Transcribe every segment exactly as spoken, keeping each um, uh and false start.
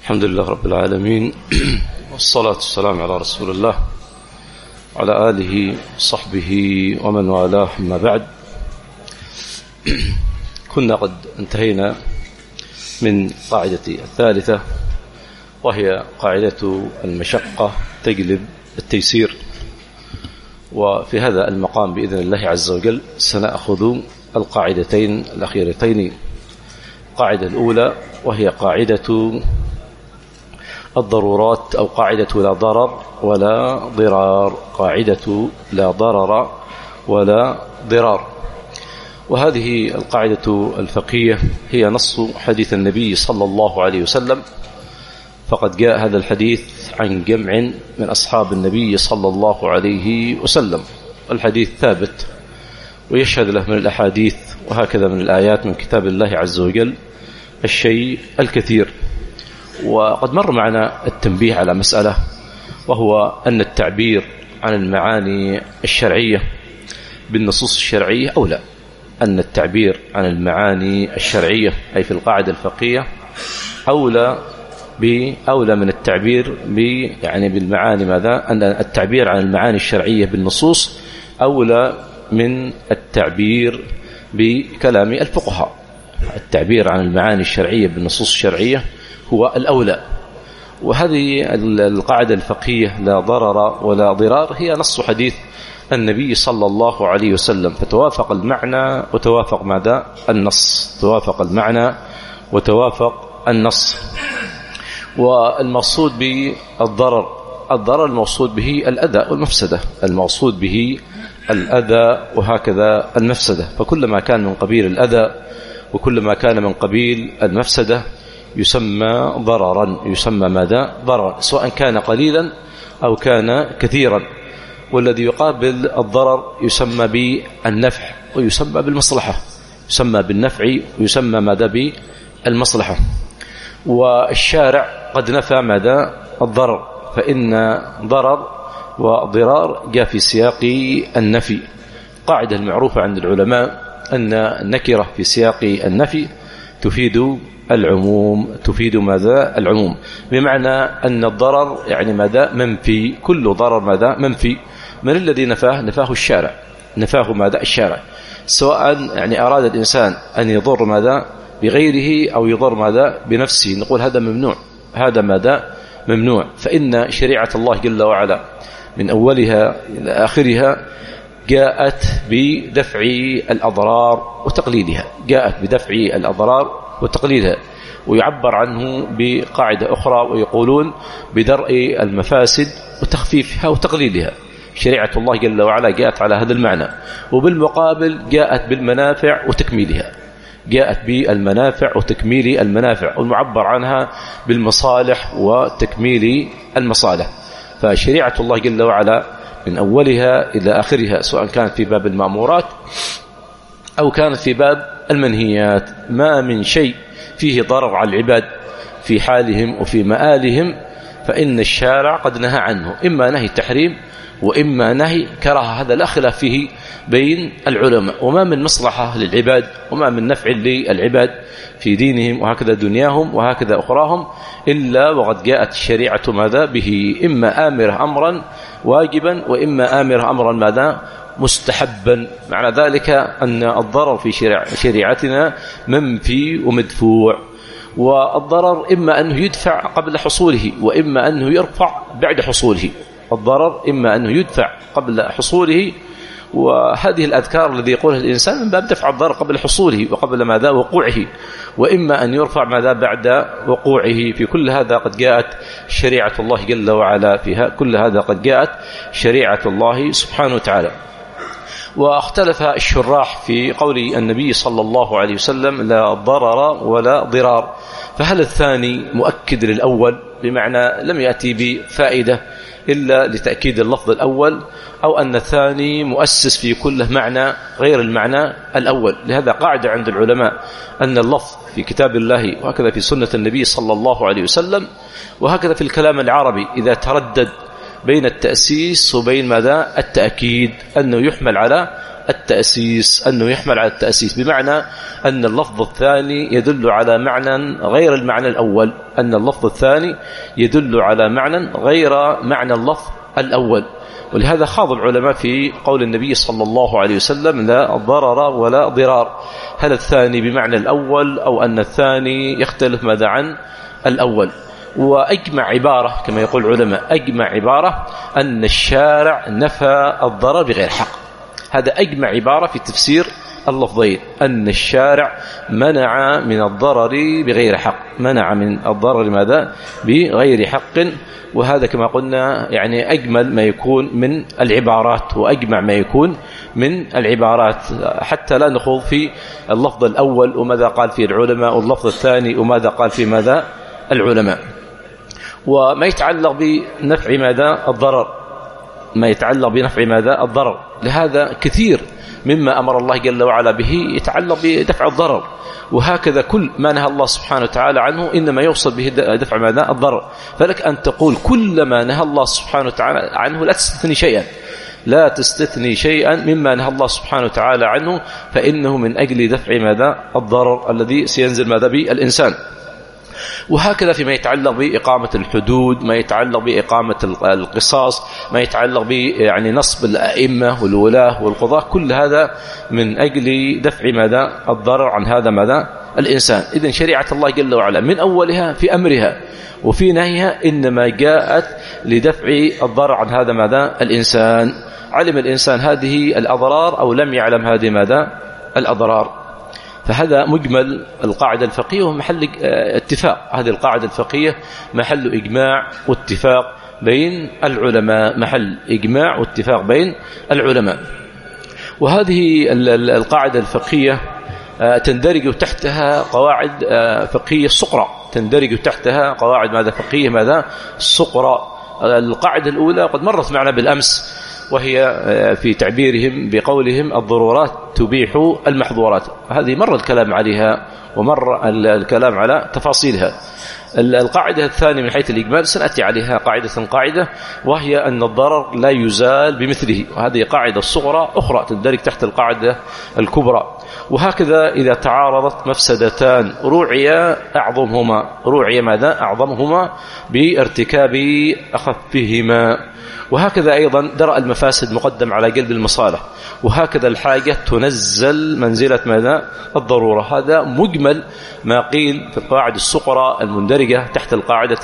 الحمد لله رب العالمين، والصلاة والسلام على رسول الله وعلى آله وصحبه ومن والاه. أما بعد، كنا قد انتهينا من قاعدة الثالثة، وهي قاعدة المشقة تجلب التيسير. وفي هذا المقام بإذن الله عز وجل سنأخذ القاعدتين الأخيرتين. القاعدة الأولى وهي قاعدة الضرورات، أو قاعدة لا ضرر ولا ضرار، قاعدة لا ضرر ولا ضرار. وهذه القاعدة الفقهية هي نص حديث النبي صلى الله عليه وسلم، فقد جاء هذا الحديث عن جمع من أصحاب النبي صلى الله عليه وسلم. الحديث ثابت ويشهد له من الأحاديث وهكذا من الآيات من كتاب الله عز وجل الشيء الكثير. وقد مر معنا التنبيه على مسألة، وهو أن التعبير عن المعاني الشرعية بالنصوص الشرعية أولى. أن التعبير عن المعاني الشرعية أي في القاعدة الفقهية أولى بأولى من التعبير ب يعني بالمعاني ماذا؟ أن التعبير عن المعاني الشرعية بالنصوص أولى من التعبير بكلام الفقهاء. التعبير عن المعاني الشرعية بالنصوص الشرعية هو الأولى. وهذه القاعدة الفقهية لا ضرر ولا ضرار هي نص حديث النبي صلى الله عليه وسلم، فتوافق المعنى وتوافق ماذا؟ النص. توافق المعنى وتوافق النص. والمقصود بالضرر، الضرر المقصود به الأذى والمفسدة، المقصود به الأذى وهكذا المفسدة. فكلما كان من قبيل الأذى وكلما كان من قبيل المفسدة يسمى ضررا، يسمى ماذا؟ ضررا، سواء كان قليلا أو كان كثيرا. والذي يقابل الضرر يسمى بالنفع ويسمى بالمصلحة، يسمى بالنفع ويسمى ماذا؟ بالمصلحة. والشارع قد نفى ماذا؟ الضرر، فإن ضرر وضرار جاء في سياق النفي. قاعدة المعروفة عند العلماء أن النكرة في سياق النفي تفيد العموم، تفيد ماذا؟ العموم، بمعنى أن الضرر يعني ماذا؟ منفي. كل ضرر ماذا؟ منفي. من الذي نفاه؟ نفاه الشارع، نفاه ماذا؟ الشارع. سواء يعني أراد الإنسان أن يضر ماذا؟ بغيره أو يضر ماذا؟ بنفسه، نقول هذا ممنوع، هذا ماذا؟ ممنوع. فإن شريعة الله جل وعلا من أولها إلى آخرها جاءت بدفع الأضرار وتقليلها، جاءت بدفع الأضرار وتقليلها. ويعبر عنه بقاعدة أخرى ويقولون بدرء المفاسد وتخفيفها وتقليلها. شريعة الله جل وعلا جاءت على هذا المعنى. وبالمقابل جاءت بالمنافع وتكميلها، جاءت بالمنافع وتكميل المنافع، والمعبر عنها بالمصالح وتكميل المصالح. فشريعة الله جل وعلا من أولها إلى آخرها، سواء كانت في باب المأمورات أو كانت في باب المنهيات، ما من شيء فيه ضرر على العباد في حالهم وفي مآلهم فإن الشارع قد نهى عنه، إما نهي تحريم وإما نهي كراهة. هذا لا خلاف فيه بين العلماء. وما من مصلحة للعباد وما من نفع للعباد في دينهم وهكذا دنياهم وهكذا أخراهم إلا وقد جاءت الشريعة ماذا؟ به، إما آمرة أمرا واجبا وإما آمرة أمرا ماذا؟ مستحبا. معنى ذلك أن الضرر في شريعتنا منفي ومدفوع. والضرر إما أنه يدفع قبل حصوله وإما أنه يرفع بعد حصوله. الضرر إما أنه يدفع قبل حصوله، وهذه الأذكار الذي يقولها الإنسان من باب دفع الضرر قبل حصوله وقبل ماذا؟ وقوعه، وإما أن يرفع ماذا؟ بعد وقوعه. في كل هذا قد جاءت شريعة الله جل وعلا، فيها كل هذا قد جاءت شريعة الله سبحانه وتعالى. واختلف الشراح في قول النبي صلى الله عليه وسلم لا ضرر ولا ضرار، فهل الثاني مؤكد للأول بمعنى لم يأتي بفائدة إلا لتأكيد اللفظ الأول، أو أن الثاني مؤسس في كله معنى غير المعنى الأول؟ لهذا قاعدة عند العلماء أن اللفظ في كتاب الله وهكذا في سنة النبي صلى الله عليه وسلم وهكذا في الكلام العربي إذا تردد بين التأسيس وبين ماذا التأكيد، أنه يحمل على التأسيس، أنه يحمل على التأسيس، بمعنى أن اللفظ الثاني يدل على معنى غير المعنى الأول، أن اللفظ الثاني يدل على معنى غير معنى اللفظ الأول. ولهذا خاض العلماء في قول النبي صلى الله عليه وسلم لا ضرر ولا ضرار، هل الثاني بمعنى الأول أو أن الثاني يختلف ماذا عن الأول. وأجمع عبارة كما يقول العلماء، أجمع عبارة أن الشارع نفى الضرر بغير حق، هذا أجمع عبارة في تفسير اللفظين، أن الشارع منع من الضرر بغير حق، منع من الضرر ماذا بغير حق. وهذا كما قلنا يعني أجمل ما يكون من العبارات وأجمع ما يكون من العبارات، حتى لا نخوض في اللفظ الأول وماذا قال فيه العلماء واللفظ الثاني وماذا قال فيه ماذا العلماء. وما يتعلق بنفع ماذا الضرر، ما يتعلق بنفع ماذا الضرر، لهذا كثير مما أمر الله جل وعلا به يتعلق بدفع الضرر، وهكذا كل ما نهى الله سبحانه وتعالى عنه إنما يوصل به دفع ماذا الضرر. فلك أن تقول كل ما نهى الله سبحانه وتعالى عنه لا تستثني شيئا، لا تستثني شيئا مما نهى الله سبحانه وتعالى عنه، فإنه من أجل دفع ماذا الضرر الذي سينزل ماذا بالإنسان. وهكذا فيما يتعلق بإقامة الحدود، ما يتعلق بإقامة القصاص، ما يتعلق ب يعني نصب الأئمة والولاة والقضاة، كل هذا من أجل دفع ماذا الضرر عن هذا ماذا الإنسان. إذن شريعة الله جل وعلا من أولها في أمرها وفي نهيها إنما جاءت لدفع الضرر عن هذا ماذا الإنسان. علم الإنسان هذه الأضرار أو لم يعلم هذه ماذا الأضرار. فهذا مجمل القاعدة الفقهية ومحل اتفاق، هذه القاعدة الفقهية محل إجماع واتفاق بين العلماء، محل إجماع واتفاق بين العلماء. وهذه القاعدة الفقهية تندرج تحتها قواعد فقهية صغرى، تندرج تحتها قواعد ماذا فقهية ماذا صغرى. القاعدة الأولى قد مرت معنا بالأمس، وهي في تعبيرهم بقولهم الضرورات تبيح المحظورات، هذه مر الكلام عليها ومر الكلام على تفاصيلها. القاعدة الثانية من حيث الإجمال سنأتي عليها قاعدة قاعدة، وهي أن الضرر لا يزال بمثله، وهذه قاعدة صغرى أخرى تندرج تحت القاعدة الكبرى. وهكذا إذا تعارضت مفسدتان روعي أعظمهما، روعي ماذا أعظمهما بارتكاب أخفهما. وهكذا أيضا درء المفاسد مقدم على جلب المصالح، وهكذا الحاجة تنزل منزلة ماذا الضرورة. هذا مجمل ما قيل في القواعد الصغرى المندرجة تحت القاعدة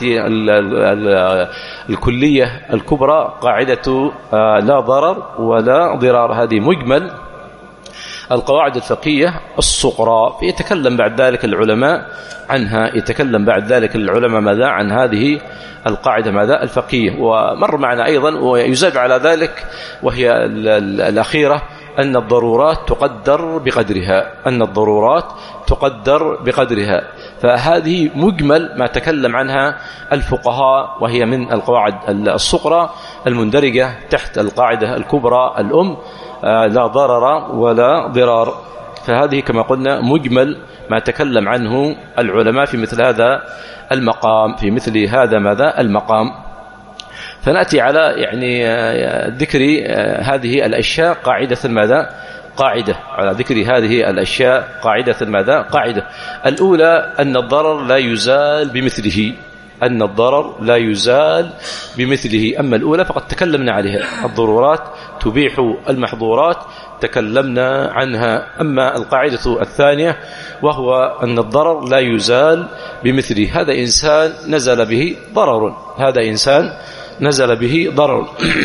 الكلية الكبرى، قاعدة لا ضرر ولا ضرار، هذه مجمل القواعد الفقهية الصغرى. يتكلم بعد ذلك العلماء عنها، يتكلم بعد ذلك العلماء ماذا عن هذه القاعدة ماذا الفقهية. ومر معنا أيضا ويزاد على ذلك وهي الأخيرة أن الضرورات تقدر بقدرها، أن الضرورات تقدر بقدرها. فهذه مجمل ما تكلم عنها الفقهاء، وهي من القواعد الصغرى المندرجة تحت القاعدة الكبرى الأم لا ضرر ولا ضرار. فهذه كما قلنا مجمل ما تكلم عنه العلماء في مثل هذا المقام، في مثل هذا ماذا المقام. فنأتي على يعني ذكر هذه الأشياء قاعدة ماذا قاعدة، على ذكر هذه الأشياء قاعدة ماذا قاعدة. الأولى أن الضرر لا يزال بمثله، أن الضرر لا يزال بمثله. أما الأولى فقد تكلمنا عليها، الضرورات تبيح المحظورات تكلمنا عنها. أما القاعدة الثانية وهو أن الضرر لا يزال بمثله، هذا إنسان نزل به ضرر، هذا إنسان نزل به ضرر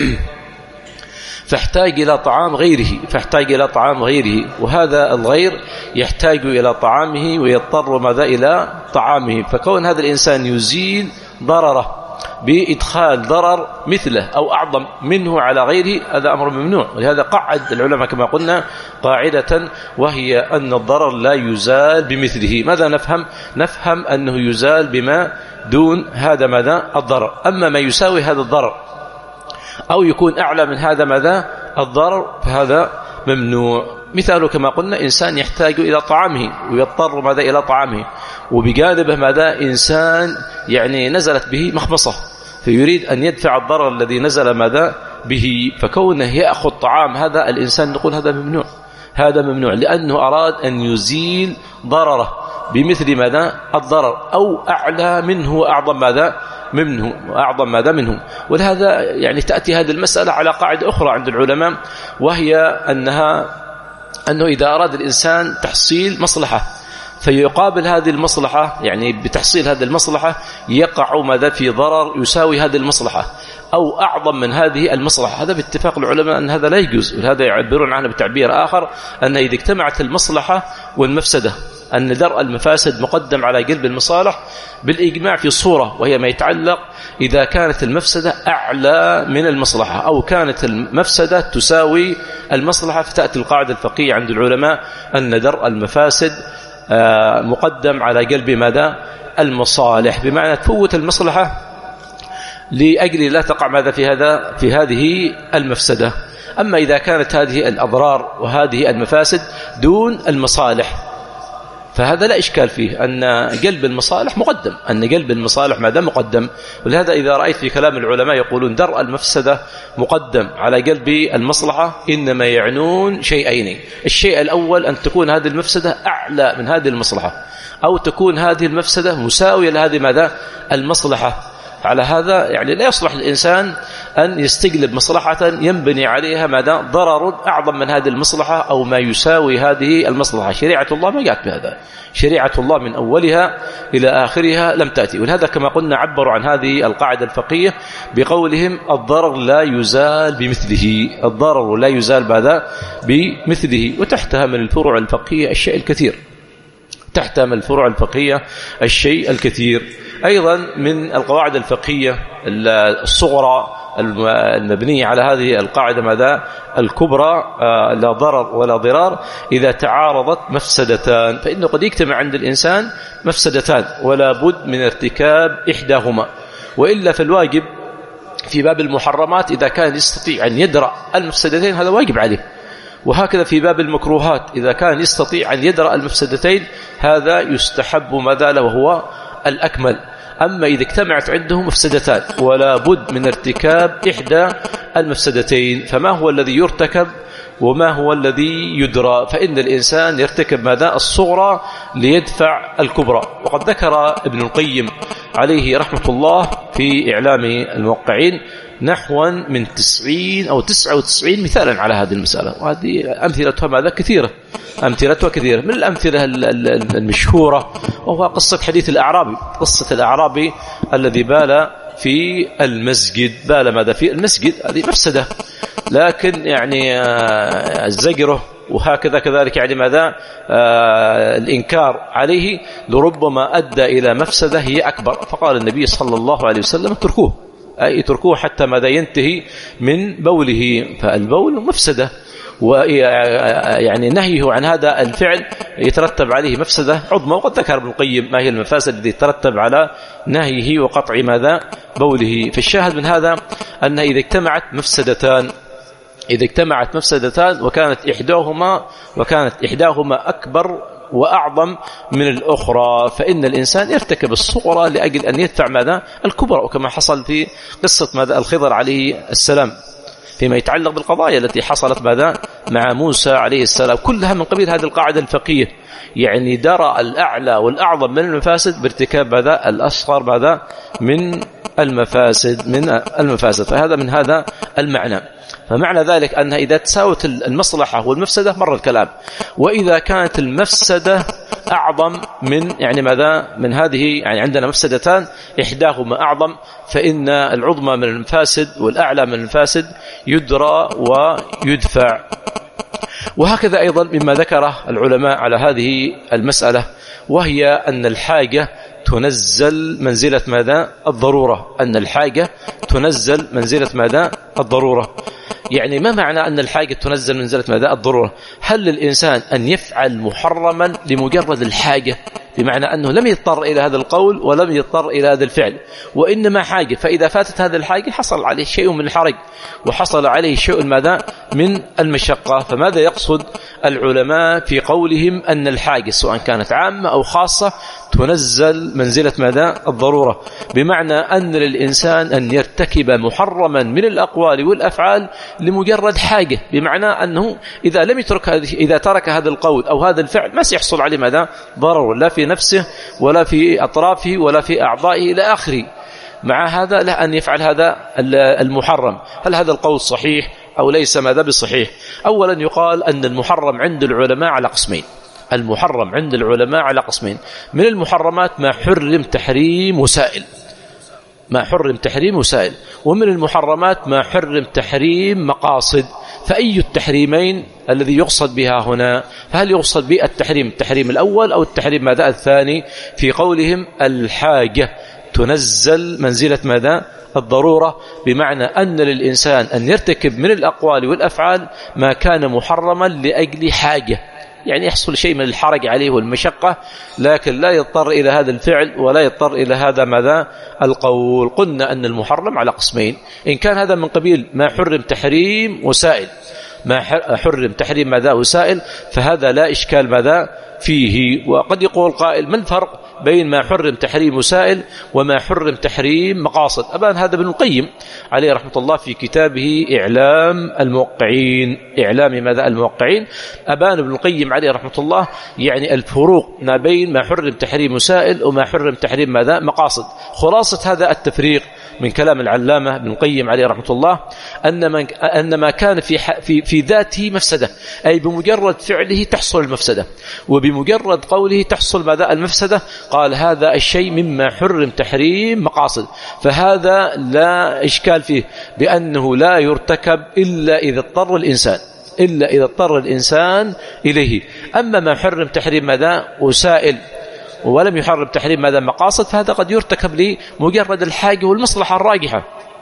فاحتاج إلى طعام غيره، فاحتاج إلى طعام غيره، وهذا الغير يحتاج إلى طعامه ويضطر ماذا إلى طعامه. فكون هذا الإنسان يزيل ضرره بإدخال ضرر مثله أو أعظم منه على غيره، هذا أمر ممنوع. ولهذا قعد العلماء كما قلنا قاعدة، وهي أن الضرر لا يزال بمثله. ماذا نفهم؟ نفهم أنه يزال بما دون هذا ماذا الضرر. أما ما يساوي هذا الضرر أو يكون أعلى من هذا ماذا الضرر فهذا ممنوع. مثاله كما قلنا إنسان يحتاج إلى طعامه ويضطر ماذا إلى طعامه، وبجانبه ماذا إنسان يعني نزلت به مخمصة، فيريد أن يدفع الضرر الذي نزل ماذا به، فكونه يأخذ طعام هذا الإنسان نقول هذا ممنوع، هذا ممنوع لأنه أراد أن يزيل ضرره بمثل ماذا الضرر أو أعلى منه وأعظم ماذا منه وأعظم ماذا منه. ولهذا يعني تأتي هذه المسألة على قاعدة أخرى عند العلماء، وهي أنها أنه إذا أراد الإنسان تحصيل مصلحة فيقابل هذه المصلحة، يعني بتحصيل هذه المصلحة يقع ماذا في ضرر يساوي هذه المصلحة أو أعظم من هذه المصلحة، هذا باتفاق العلماء أن هذا لا يجوز. ولهذا يعبرون عنه بتعبير آخر أن إذا اجتمعت المصلحة والمفسدة أن درء المفاسد مقدم على جلب المصالح بالإجماع في صورة، وهي ما يتعلق إذا كانت المفسدة أعلى من المصلحة أو كانت المفسدة تساوي المصلحة، فتأتي القاعدة الفقهية عند العلماء أن درء المفاسد مقدم على جلب ماذا المصالح، بمعنى تفوت المصلحة لأجل لا تقع ماذا في هذا في هذه المفسدة. أما إذا كانت هذه الأضرار وهذه المفاسد دون المصالح فهذا لا إشكال فيه، أن جلب المصالح مقدم، أن جلب المصالح ماذا مقدم. ولهذا إذا رأيت في كلام العلماء يقولون درء المفسدة مقدم على جلب المصلحة إنما يعنون شيئين: الشيء الأول أن تكون هذه المفسدة أعلى من هذه المصلحة، أو تكون هذه المفسدة مساوية لهذه ماذا المصلحة. على هذا يعني لا يصلح الإنسان أن يستجلب مصلحة ينبني عليها ماذا ضرر أعظم من هذه المصلحة أو ما يساوي هذه المصلحة. شريعة الله ما جاءت بهذا، شريعة الله من أولها إلى آخرها لم تأتي. ولهذا كما قلنا عبروا عن هذه القاعدة الفقهية بقولهم الضرر لا يزال بمثله، الضرر لا يزال ماذا بمثله. وتحتها من الفروع الفقهية الشيء الكثير، تحتها من الفروع الفقهية الشيء الكثير. أيضا من القواعد الفقهية الصغرى المبنية على هذه القاعدة ماذا الكبرى: لا ضرر ولا ضرار إذا تعارضت مفسدتان، فإنه قد يجتمع عند الإنسان مفسدتان ولا بد من ارتكاب إحداهما، وإلا فالواجب في باب المحرمات إذا كان يستطيع أن يدرأ المفسدتين هذا واجب عليه، وهكذا في باب المكروهات إذا كان يستطيع أن يدرأ المفسدتين هذا يستحب ماذا له وهو الأكمل. أما إذا اجتمعت عنده مفسدتان ولا بد من ارتكاب إحدى المفسدتين فما هو الذي يرتكب وما هو الذي يدرى؟ فإن الإنسان يرتكب ماذا الصغرى ليدفع الكبرى. وقد ذكر ابن القيم عليه رحمة الله في إعلام الموقعين نحو من تسعين أو تسعة وتسعين مثالا على هذه المسألة، وهذه أمثلتها ماذا كثيرة، أمثلتها كثيرة. من الأمثلة المشهورة وهو قصة حديث الأعرابي، قصة الأعرابي الذي بال في المسجد، بال ماذا في المسجد، هذه مفسدة، لكن يعني زجره وهكذا كذلك يعني ماذا آه الإنكار عليه لربما أدى إلى مفسدة هي أكبر. فقال النبي صلى الله عليه وسلم اتركوه، أي اتركوه حتى ماذا ينتهي من بوله، فالبول مفسدة، ويعني نهيه عن هذا الفعل يترتب عليه مفسدة عظمى. وقد ذكر ابن القيم ما هي المفاسد التي ترتب على نهيه وقطع ماذا بوله. فالشاهد من هذا أن إذا اجتمعت مفسدتان إذا اجتمعت مفسدتان وكانت إحداهما وكانت إحداهما أكبر وأعظم من الأخرى فإن الإنسان يرتكب الصغرى لأجل أن يدفع ماذا الكبرى، وكما حصل في قصة ماذا الخضر عليه السلام فيما يتعلق بالقضايا التي حصلت ماذا مع موسى عليه السلام، كلها من قبيل هذه القاعدة الفقهية، يعني درى الأعلى والأعظم من المفاسد بارتكاب ماذا الأصغر ماذا من المفاسد من المفاسد فهذا من هذا المعنى. فمعنى ذلك أن إذا تساوت المصلحة والمفسدة مر الكلام، وإذا كانت المفسدة أعظم من يعني ماذا من هذه، يعني عندنا مفسدتان إحداهما أعظم فإن العظمى من المفاسد والأعلى من المفاسد يدرى ويدفع. وهكذا أيضا مما ذكره العلماء على هذه المسألة وهي أن الحاجة تنزل منزلة ماذا الضرورة، أن الحاجة تنزل منزلة ماذا الضرورة. يعني ما معنى أن الحاجة تنزل منزلة ماذا الضرورة؟ هل للإنسان أن يفعل محرما لمجرد الحاجة، بمعنى أنه لم يضطر إلى هذا القول ولم يضطر إلى هذا الفعل وإنما حاجة، فإذا فاتت هذه الحاجة حصل عليه شيء من الحرج وحصل عليه شيء ماذا من المشقة. فماذا يقصد العلماء في قولهم أن الحاجة سواء كانت عامة أو خاصة تنزل منزلة ماذا؟ الضرورة، بمعنى أن للإنسان أن يرتكب محرما من الأقوال والأفعال لمجرد حاجة، بمعنى أنه إذا لم يترك هذه، إذا ترك هذا القول أو هذا الفعل ما سيحصل عليه ماذا؟ ضرر، لا في نفسه ولا في أطرافه ولا في أعضائه إلى آخره. مع هذا لا أن يفعل هذا المحرم. هل هذا القول صحيح أو ليس ماذا بصحيح؟ أولا يقال أن المحرم عند العلماء على قسمين. المحرم عند العلماء على قسمين. من المحرمات ما حرم تحريم وسائل، ما حرم تحريم وسائل، ومن المحرمات ما حرم تحريم مقاصد. فأي التحريمين الذي يقصد بها هنا؟ فهل يقصد بالتحريم التحريم الأول أو التحريم ماذا الثاني؟ في قولهم الحاجة تنزل منزلة ماذا؟ الضرورة، بمعنى أن للإنسان أن يرتكب من الأقوال والأفعال ما كان محرما لأجل حاجة، يعني يحصل شيء من الحرج عليه والمشقة، لكن لا يضطر إلى هذا الفعل ولا يضطر إلى هذا ماذا؟ القول. قلنا أن المحرم على قسمين، إن كان هذا من قبيل ما حرم تحريم وسائل، ما حرم تحريم ماذا؟ وسائل، فهذا لا إشكال ماذا فيه. وقد يقول قائل ما الفرق بين ما حرم تحريم وسائل وما حرم تحريم مقاصد؟ أبان هذا ابن القيم عليه رحمة الله في كتابه إعلام الموقعين، إعلام ماذا؟ الموقعين. أبان ابن القيم عليه رحمة الله يعني الفروق ما بين ما حرم تحريم وسائل وما حرم تحريم ماذا؟ مقاصد. خلاصة هذا التفريق من كلام العلامة ابن القيم عليه رحمة الله أن ما أن ما كان في في في ذاته مفسدة، أي بمجرد فعله تحصل المفسدة، وبمجرد قوله تحصل ماذا؟ المفسدة. قال هذا الشيء مما حرم تحريم مقاصد، فهذا لا إشكال فيه بأنه لا يرتكب إلا إذا اضطر الإنسان، إلا إذا اضطر الإنسان إليه. أما ما حرم تحريم ماذا؟ وسائل ولم يحرم تحريم ماذا؟ مقاصد، فهذا قد يرتكب لمجرد الحاجة والمصلحة الراجحة.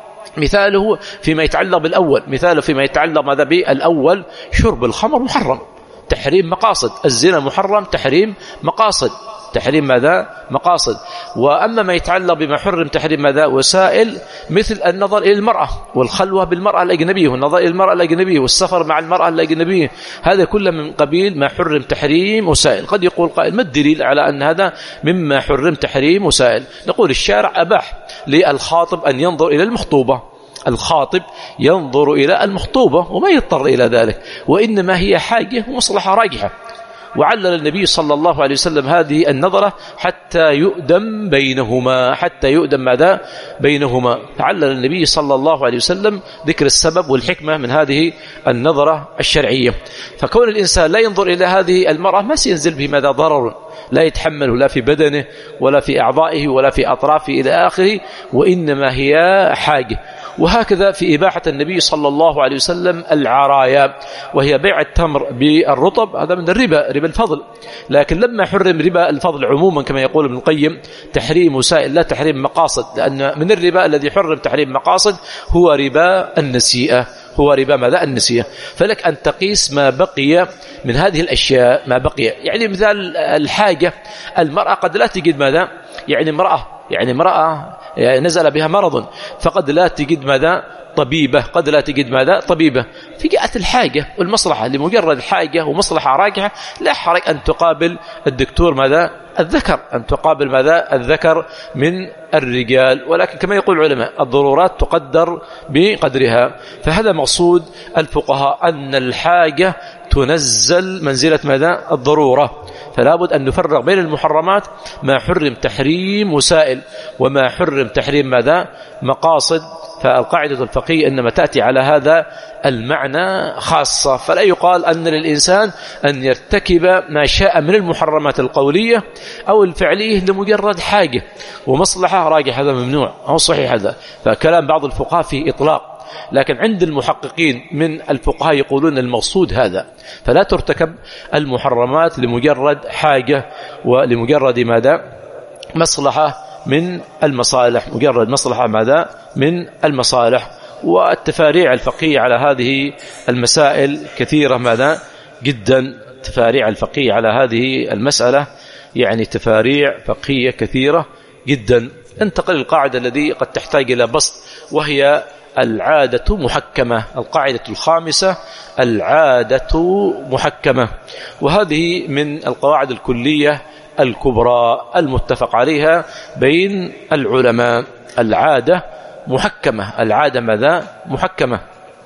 مثاله فيما يتعلق بالأول، مثاله فيما يتعلق ماذا؟ بالأول شرب الخمر محرم تحريم مقاصد، الزنا محرم تحريم مقاصد، تحريم ماذا؟ مقاصد. وأما ما يتعلق بما حرم تحريم ماذا؟ وسائل، مثل النظر إلى المرأة والخلوة بالمرأة الأجنبية والنظر إلى المرأة الأجنبية والسفر مع المرأة الأجنبية، هذا كله من قبيل ما حرم تحريم وسائل. قد يقول قائل ما الدليل على أن هذا مما حرم تحريم وسائل؟ نقول الشارع أباح للخاطب أن ينظر إلى المخطوبة، الخاطب ينظر إلى المخطوبة وما يضطر إلى ذلك، وإنما هي حاجة ومصلحة راجحة. وعلل النبي صلى الله عليه وسلم هذه النظرة حتى يؤدم بينهما، حتى يؤدم ماذا؟ بينهما. علل النبي صلى الله عليه وسلم ذكر السبب والحكمة من هذه النظرة الشرعية. فكون الإنسان لا ينظر إلى هذه المرأة ما سينزل به ماذا؟ ضرر لا يتحمله لا في بدنه ولا في أعضائه ولا في أطرافه إلى آخره، وإنما هي حاجة. وهكذا في إباحة النبي صلى الله عليه وسلم العرايا، وهي بيع التمر بالرطب، هذا من الربا، ربا الفضل. لكن لما حرم ربا الفضل عموما كما يقول ابن القيم تحريم وسائل لا تحريم مقاصد، لأن من الربا الذي حرم تحريم مقاصد هو ربا النسيئة، هو ربا ماذا؟ النسيئة. فلك أن تقيس ما بقي من هذه الأشياء، ما بقي يعني مثال الحاجة، المرأة قد لا تجد ماذا؟ يعني امرأة يعني امرأة نزل بها مرض، فقد لا تجد ماذا؟ طبيبة، قد لا تجد ماذا؟ طبيبة. في جهة الحاجة والمصلحة، لمجرد حاجة ومصلحة راجحة لا حرج أن تقابل الدكتور ماذا؟ الذكر، أن تقابل ماذا؟ الذكر من الرجال. ولكن كما يقول العلماء الضرورات تقدر بقدرها. فهذا مقصود الفقهاء أن الحاجة تنزل منزلة ماذا؟ الضرورة. فلا بد أن نفرق بين المحرمات ما حرم تحريم وسائل وما حرم تحريم ماذا؟ مقاصد. فالقاعدة الفقهية إنما تأتي على هذا المعنى خاصة، فلا يقال أن للإنسان أن يرتكب ما شاء من المحرمات القولية أو الفعلية لمجرد حاجة ومصلحة راجح، هذا ممنوع أو صحيح هذا. فكلام بعض الفقهاء فيه إطلاق، لكن عند المحققين من الفقهاء يقولون المقصود هذا. فلا ترتكب المحرمات لمجرد حاجة ولمجرد ماذا؟ مصلحة من المصالح، مجرد مصلحة ماذا؟ من المصالح. والتفاريع الفقهية على هذه المسائل كثيرة ماذا؟ جدا. تفاريع الفقهية على هذه المسألة يعني تفاريع فقهية كثيرة جدا. انتقل القاعدة التي قد تحتاج إلى بسط، وهي العادة محكمة. القاعدة الخامسة العادة محكمة، وهذه من القواعد الكلية الكبرى المتفق عليها بين العلماء. العادة محكمة، العادة ماذا؟ محكمة.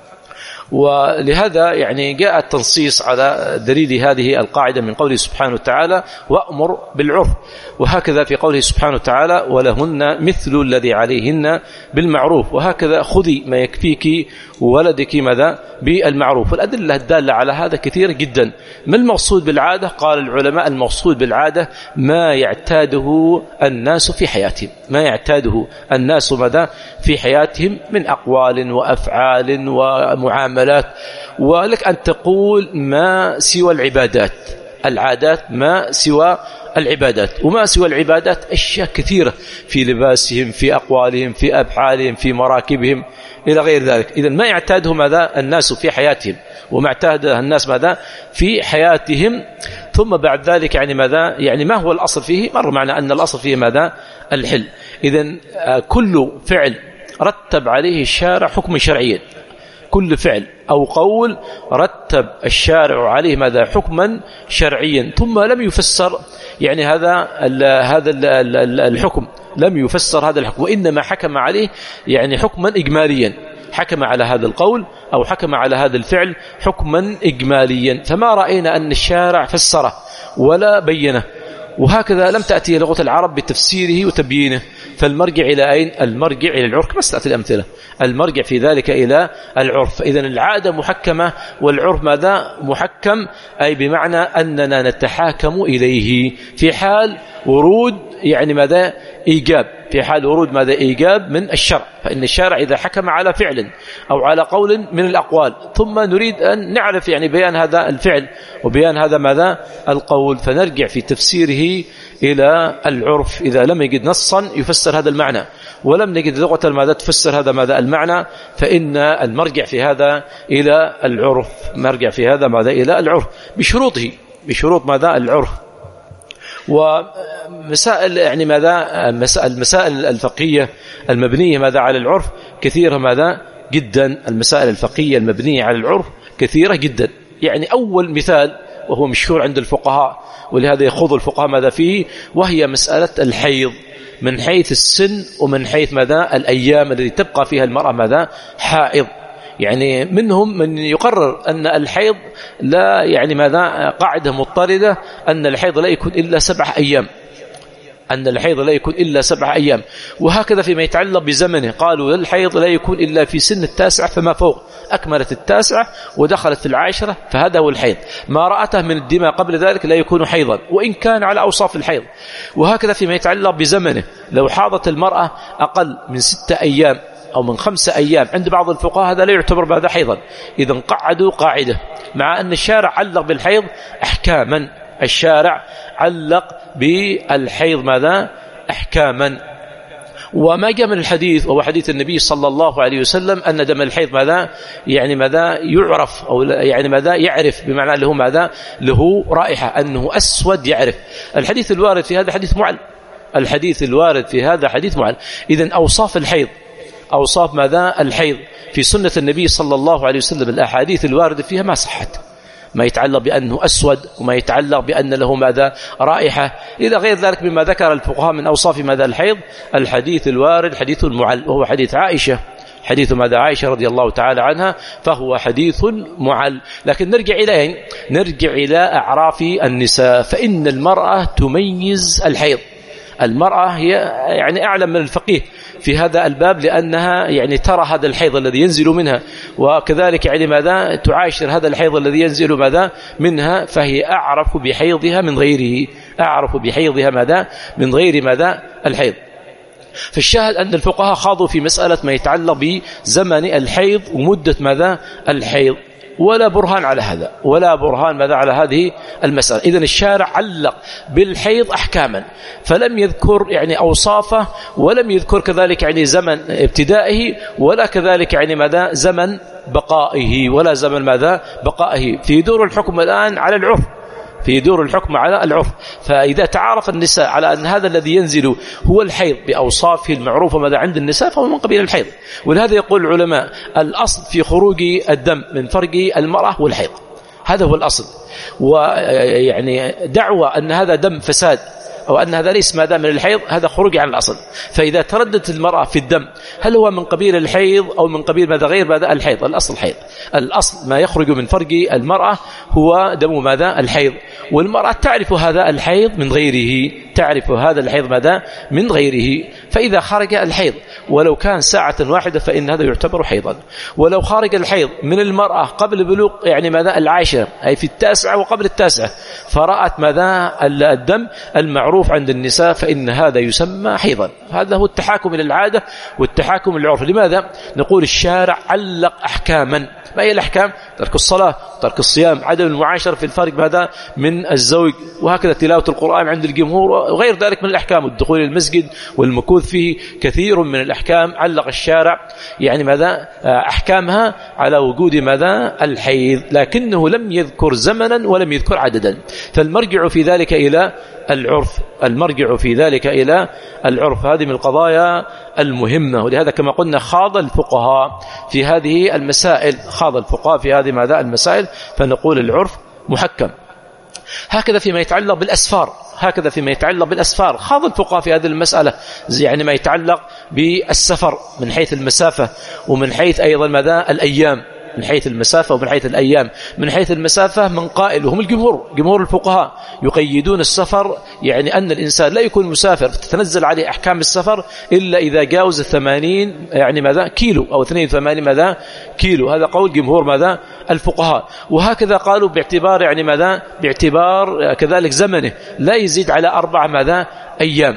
ولهذا يعني جاء التنصيص على دليل هذه القاعدة من قوله سبحانه وتعالى وأمر بالعرف، وهكذا في قوله سبحانه وتعالى ولهن مثل الذي عليهن بالمعروف، وهكذا خذي ما يكفيك وولدك ماذا؟ بالمعروف. والأدلة الدالة على هذا كثيرة جدا. ما المقصود بالعادة؟ قال العلماء المقصود بالعادة ما يعتاده الناس في حياتهم، ما يعتاده الناس ماذا؟ في حياتهم من أقوال وأفعال ومعاملات. ولك أن تقول ما سوى العبادات، العادات ما سوى العبادات، وما سوى العبادات أشياء كثيرة في لباسهم، في أقوالهم، في أفعالهم، في مراكبهم إلى غير ذلك. إذن ما يعتاده ماذا؟ الناس في حياتهم، وما اعتاده الناس ماذا؟ في حياتهم. ثم بعد ذلك يعني ماذا؟ يعني ما هو الأصل فيه؟ مر معنا أن الأصل فيه ماذا؟ الحل. إذن كل فعل رتب عليه الشارع حكم شرعيا، كل فعل أو قول رتب الشارع عليه ماذا؟ حكما شرعيا، ثم لم يفسر يعني هذا ال هذا ال الحكم، لم يفسر هذا الحكم، وإنما حكم عليه يعني حكما إجماليا، حكم على هذا القول أو حكم على هذا الفعل حكما إجماليا، فما رأينا أن الشارع فسره ولا بينه. وهكذا لم تأتي لغة العرب بتفسيره وتبيينه، فالمرجع إلى أين؟ المرجع إلى العرف. بس تأتي الأمثلة، المرجع في ذلك إلى العرف. إذن العادة محكمة والعرف ماذا؟ محكم، أي بمعنى أننا نتحاكم إليه في حال ورود يعني ماذا؟ إيجاب، في حال ورود ماذا؟ إيجاب من الشرع. فإن الشارع إذا حكم على فعل أو على قول من الأقوال ثم نريد أن نعرف يعني بيان هذا الفعل وبيان هذا ماذا؟ القول، فنرجع في تفسيره إلى العرف. إذا لم يجد نصا يفسر هذا المعنى ولم نجد لغة ماذا تفسر هذا ماذا المعنى، فإن المرجع في هذا إلى العرف، مرجع في هذا ماذا؟ إلى العرف بشروطه، بشروط ماذا؟ العرف. ومسائل يعني ماذا؟ المسائل الفقهية المبنية ماذا؟ على العرف كثيرة ماذا؟ جدا. المسائل الفقهية المبنية على العرف كثيرة جدا. يعني أول مثال وهو مشهور عند الفقهاء، ولهذا يخوض الفقهاء ماذا فيه، وهي مسألة الحيض من حيث السن ومن حيث ماذا؟ الأيام التي تبقى فيها المرأة ماذا؟ حائض. يعني منهم من يقرر أن الحيض لا يعني ماذا؟ قاعدة مضطردة أن الحيض لا يكون إلا سبعة أيام، أن الحيض لا يكون إلا سبعة أيام. وهكذا فيما يتعلق بزمنه قالوا الحيض لا يكون إلا في سن التاسعة فما فوق، أكملت التاسعة ودخلت في العاشرة فهذا هو الحيض، ما رأته من الدماء قبل ذلك لا يكون حيضا وإن كان على أوصاف الحيض. وهكذا فيما يتعلق بزمنه لو حاضت المرأة أقل من ستة أيام أو من خمسة أيام عند بعض الفقهاء هذا لا يعتبر بعد حيضا. إذن قعدوا قاعدة، مع أن الشارع علق بالحيض أحكاما، الشارع علق بالحيض ماذا؟ أحكاما. وما جاء من الحديث وهو حديث النبي صلى الله عليه وسلم أن دم الحيض ماذا؟ يعني ماذا؟ يعرف أو يعني ماذا؟ يعرف، بمعنى له ماذا؟ له رائحة، أنه أسود يعرف. الحديث الوارد في هذا حديث معل، الحديث الوارد في هذا حديث معل. إذن أوصاف الحيض، أوصاف ماذا؟ الحيض في سنة النبي صلى الله عليه وسلم الأحاديث الواردة فيها ما صحت، ما يتعلق بأنه أسود وما يتعلق بأن له ماذا؟ رائحة إلى غير ذلك مما ذكر الفقهاء من أوصاف ماذا؟ الحيض. الحديث الوارد حديث معل، وهو حديث عائشة، حديث ماذا؟ عائشة رضي الله تعالى عنها، فهو حديث معل. لكن نرجع إلى أين؟ نرجع إلى أعراف النساء، فإن المرأة تميز الحيض. المرأة هي يعني أعلم من الفقيه في هذا الباب، لأنها يعني ترى هذا الحيض الذي ينزل منها، وكذلك يعني ماذا؟ تعاشر هذا الحيض الذي ينزل ماذا؟ منها، فهي أعرف بحيضها من غيره، أعرف بحيضها ماذا؟ من غير ماذا؟ الحيض. فالشاهد أن الفقهاء خاضوا في مسألة ما يتعلق بزمن الحيض ومدة ماذا؟ الحيض، ولا برهان على هذا، ولا برهان ماذا؟ على هذه المسألة. إذن الشارع علق بالحيض أحكاما، فلم يذكر يعني أوصافه، ولم يذكر كذلك يعني زمن ابتدائه، ولا كذلك يعني ماذا؟ زمن بقائه، ولا زمن ماذا؟ بقائه. في دور الحكم الآن على العرف، في دور الحكم على العرف. فإذا تعارف النساء على أن هذا الذي ينزل هو الحيض بأوصافه المعروفة ماذا عند النساء، فهو من قبيل الحيض. ولهذا يقول العلماء الأصل في خروج الدم من فرج المرأة هو الحيض، هذا هو الأصل. ويعني دعوة أن هذا دم فساد أو أن هذا ليس ماذا من الحيض، هذا خروج عن الأصل. فإذا ترددت المرأة في الدم هل هو من قبيل الحيض أو من قبيل ماذا غير ماذا الحيض؟ الأصل الحيض. الأصل ما يخرج من فرج المرأة هو دم ماذا الحيض، والمرأة تعرف هذا الحيض من غيره، تعرف هذا الحيض ماذا من غيره. فإذا خرج الحيض ولو كان ساعة واحدة فإن هذا يعتبر حيضا. ولو خرج الحيض من المرأة قبل بلوغ يعني ماذا العاشرة، أي في التاسعة وقبل التاسعة، فرأت ماذا الدم المعروف عند النساء، فإن هذا يسمى حيضا. هذا هو التحاكم إلى العادة والتحاكم للعرف. لماذا نقول الشارع علق أحكاما؟ ما هي الأحكام؟ ترك الصلاة، ترك الصيام، عدم المعاشرة في الفرق ماذا من الزوج، وهكذا تلاوة القرآن عند الجمهور، وغير ذلك من الأحكام، الدخول المسجد والمكوث فيه، كثير من الأحكام علق الشارع يعني ماذا أحكامها على وجود ماذا الحيض، لكنه لم يذكر زمنا ولم يذكر عددا. فالمرجع في ذلك إلى العرف، المرجع في ذلك إلى العرف. هذه من القضايا المهمة، ولهذا كما قلنا خاض الفقهاء في هذه المسائل، خاض الفقهاء في هذه ماذا المسائل، فنقول العرف محكم. هكذا فيما يتعلق بالأسفار، هكذا فيما يتعلق بالأسفار خاض الفقهاء في هذه المسألة، يعني ما يتعلق بالسفر من حيث المسافة ومن حيث أيضا ماذا الأيام، من حيث المسافة ومن حيث الأيام. من حيث المسافة من قائل وهم الجمهور، جمهور الفقهاء يقيدون السفر يعني أن الإنسان لا يكون مسافر تتنزل عليه أحكام السفر إلا إذا جاوز الثمانين يعني ماذا كيلو أو اثنين وثمانين ماذا كيلو. هذا قول جمهور ماذا الفقهاء. وهكذا قالوا باعتبار يعني ماذا باعتبار كذلك زمنه لا يزيد على أربعة ماذا أيام،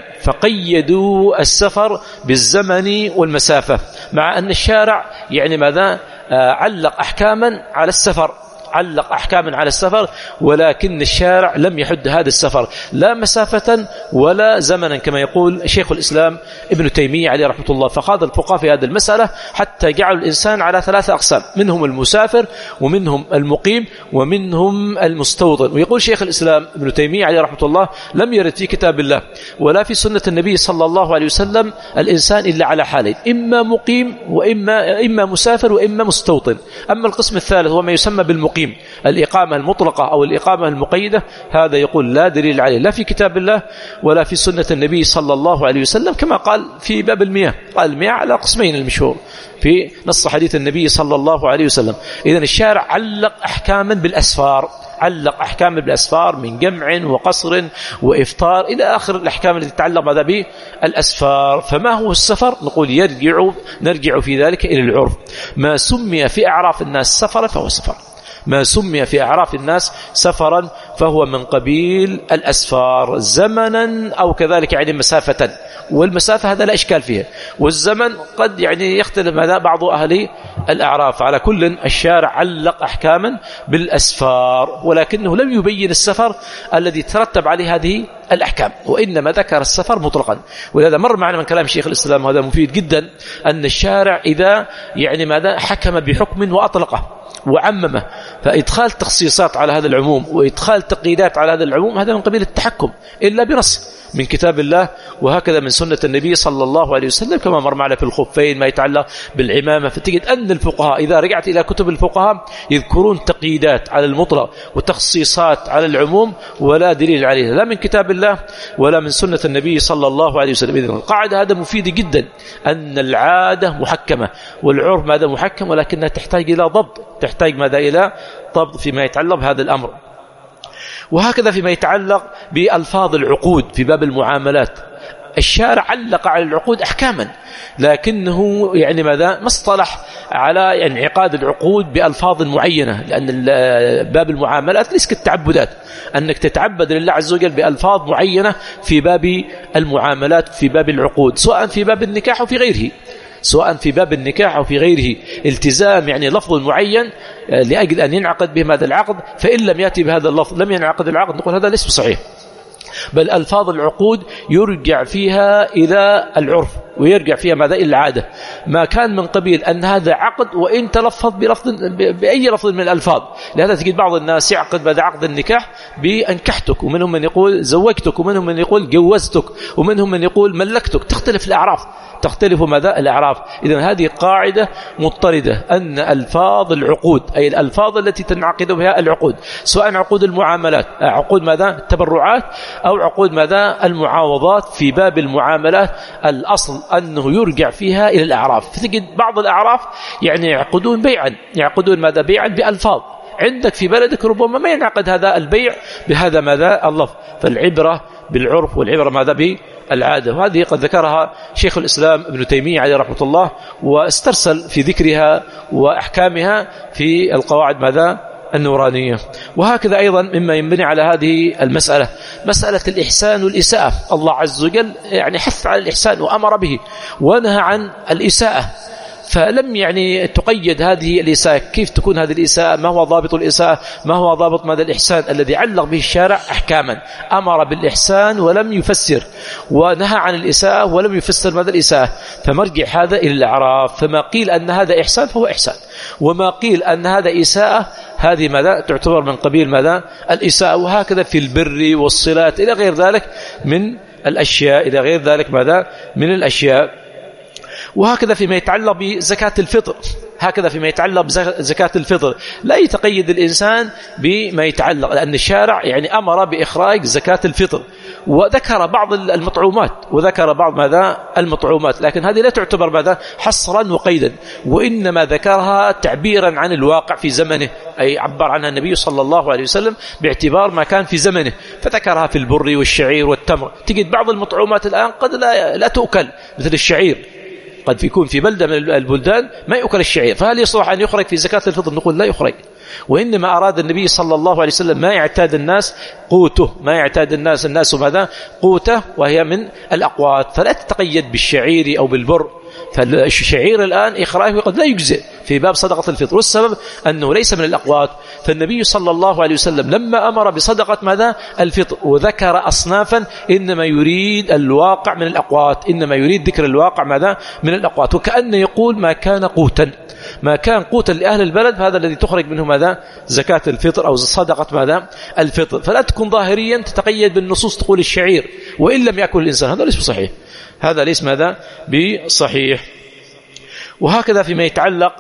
فقيدوا السفر بالزمن والمسافة، مع أن الشارع يعني ماذا علق أحكاما على السفر، علق أحكاما على السفر، ولكن الشارع لم يحد هذا السفر لا مسافة ولا زمنا كما يقول شيخ الإسلام ابن تيمية عليه رحمة الله. فخاض الفقهاء في هذه المسألة حتى جعلوا الإنسان على ثلاثة أقسام، منهم المسافر ومنهم المقيم ومنهم المستوطن. ويقول شيخ الإسلام ابن تيمية عليه رحمة الله لم يرد في كتاب الله ولا في سنة النبي صلى الله عليه وسلم الإنسان إلا على حالين، إما مقيم وإما إما مسافر وإما مستوطن. أما القسم الثالث هو ما يسمى بالمقيم، الإقامة المطلقة أو الإقامة المقيدة، هذا يقول لا دليل عليه لا في كتاب الله ولا في سنة النبي صلى الله عليه وسلم، كما قال في باب المياه، قال المياه على قسمين المشهور في نص حديث النبي صلى الله عليه وسلم. إذن الشارع علق أحكاما بالأسفار، علق أحكام بالأسفار من جمع وقصر وإفطار إلى آخر الأحكام التي تتعلق ماذا بالأسفار. فما هو السفر؟ نقول يرجع نرجع في ذلك إلى العرف. ما سمي في أعراف الناس سفرا فهو سفر، ما سمي في أعراف الناس سفرا فهو من قبيل الأسفار، زمنا أو كذلك يعني مسافة. والمسافة هذا لا إشكال فيها، والزمن قد يعني يختلف هذا بعض أهل الأعراف. على كل الشارع علق أحكاما بالأسفار، ولكنه لم يبين السفر الذي ترتب عليه هذه الأحكام، وإنما ذكر السفر مطلقا. ولهذا مر معنا من كلام شيخ الإسلام وهذا مفيد جدا أن الشارع إذا يعني ماذا حكم بحكم وأطلقه وعممه، فإدخال تخصيصات على هذا العموم وإدخال تقييدات على هذا العموم هذا من قبيل التحكم إلا بنص من كتاب الله وهكذا من سنة النبي صلى الله عليه وسلم، كما مر معنا في الخفين ما يتعلق بالعمامة. فتجد أن الفقهاء إذا رجعت إلى كتب الفقهاء يذكرون تقييدات على المطلق وتخصيصات على العموم ولا دليل عليها لا من كتاب الله ولا من سنة النبي صلى الله عليه وسلم. إذن القاعدة هذا مفيد جدا أن العادة محكمة والعرف ماذا محكم، ولكنها تحتاج إلى ضبط، تحتاج ماذا إلى ضبط فيما يتعلق بهذا الأمر. وهكذا فيما يتعلق بألفاظ العقود في باب المعاملات، الشارع علق على العقود أحكاما، لكنه يعني ماذا ما اصطلح على يعني انعقاد العقود بألفاظ معينة، لأن باب المعاملات ليس كالتعبدات أنك تتعبد لله عز وجل بألفاظ معينة في باب المعاملات في باب العقود، سواء في باب النكاح أو في غيره، سواء في باب النكاح أو في غيره، التزام يعني لفظ معين لأجل أن ينعقد به هذا العقد، فإن لم يأتي بهذا اللفظ لم ينعقد العقد، نقول هذا ليس صحيح. بل ألفاظ العقود يرجع فيها إلى العرف، ويرجع فيها ماذا إلى العادة. ما كان من قبيل أن هذا عقد وإن تلفظ بلفظ بأي لفظ من الألفاظ. لهذا تجد بعض الناس يعقد بعد عقد النكاح بأنكحتك، ومنهم من يقول زوجتك، ومنهم من يقول جوزتك، ومنهم من يقول ملكتك. تختلف الأعراف، تختلف ماذا الأعراف. إذن هذه قاعدة مضطردة أن ألفاظ العقود أي الألفاظ التي تنعقد بها العقود، سواء عقود المعاملات، عقود ماذا التبرعات، أو عقود ماذا المعاوضات، في باب المعاملات الأصل أنه يرجع فيها إلى الأعراف. فتجد بعض الأعراف يعني يعقدون بيعا، يعقدون ماذا بيعا بألفاظ، عندك في بلدك ربما ما ينعقد هذا البيع بهذا ماذا اللفظ. فالعبرة بالعرف والعبرة ماذا بالعادة. وهذه قد ذكرها شيخ الإسلام ابن تيمية عليه رحمة الله، واسترسل في ذكرها وأحكامها في القواعد ماذا النورانية. وهكذا أيضا مما ينبني على هذه المسألة مسألة الإحسان والإساءة. الله عز وجل يعني حث على الإحسان وأمر به ونهى عن الإساءة، فلم يعني تقيد هذه الإساءة. كيف تكون هذه الإساءة؟ ما هو ضابط الإساءة؟ ما هو ضابط ماذا الإحسان الذي علق به الشارع أحكاما؟ أمر بالإحسان ولم يفسر، ونهى عن الإساءة ولم يفسر ماذا الإساءة. فمرجع هذا إلى الأعراف. فما قيل أن هذا إحسان فهو إحسان، وما قيل أن هذا إساءة هذه ماذا تعتبر من قبيل ماذا الإساءة. وهكذا في البر والصلات إلى غير ذلك من الأشياء، إلى غير ذلك ماذا من الأشياء. وهكذا فيما يتعلق بزكاة الفطر، هكذا فيما يتعلق بزكاة الفطر لا يتقيد الإنسان بما يتعلق، لأن الشارع يعني أمر بإخراج زكاة الفطر، وذكر بعض المطعومات وذكر بعض ماذا المطعومات، لكن هذه لا تعتبر ماذا حصرا وقيدا، وإنما ذكرها تعبيرا عن الواقع في زمنه، أي عبر عنها النبي صلى الله عليه وسلم باعتبار ما كان في زمنه، فذكرها في البر والشعير والتمر. تجد بعض المطعومات الآن قد لا, لا تؤكل مثل الشعير، قد يكون في بلدة من البلدان ما يؤكل الشعير، فهل يصلح أن يخرج في زكاة الفطر؟ نقول لا يخرج. وإنما أراد النبي صلى الله عليه وسلم ما يعتاد الناس قوته، ما يعتاد الناس الناس ماذا قوته، وهي من الأقوات، فلا تتقيد بالشعير أو بالبر. فالشعير الآن إخراجه قد لا يجزئ في باب صدقة الفطر، والسبب أنه ليس من الأقوات. فالنبي صلى الله عليه وسلم لما أمر بصدقة ماذا الفطر وذكر أصنافا إنما يريد الواقع من الأقوات، إنما يريد ذكر الواقع ماذا من الأقوات، وكأنه يقول ما كان قوتا، ما كان قوتا لأهل البلد هذا الذي تخرج منه ماذا زكاة الفطر أو صدقة ماذا الفطر. فلا تكون ظاهريا تتقيد بالنصوص تقول الشعير وإن لم يأكل الإنسان، هذا ليس صحيح، هذا ليس ماذا بصحيح. وهكذا فيما يتعلق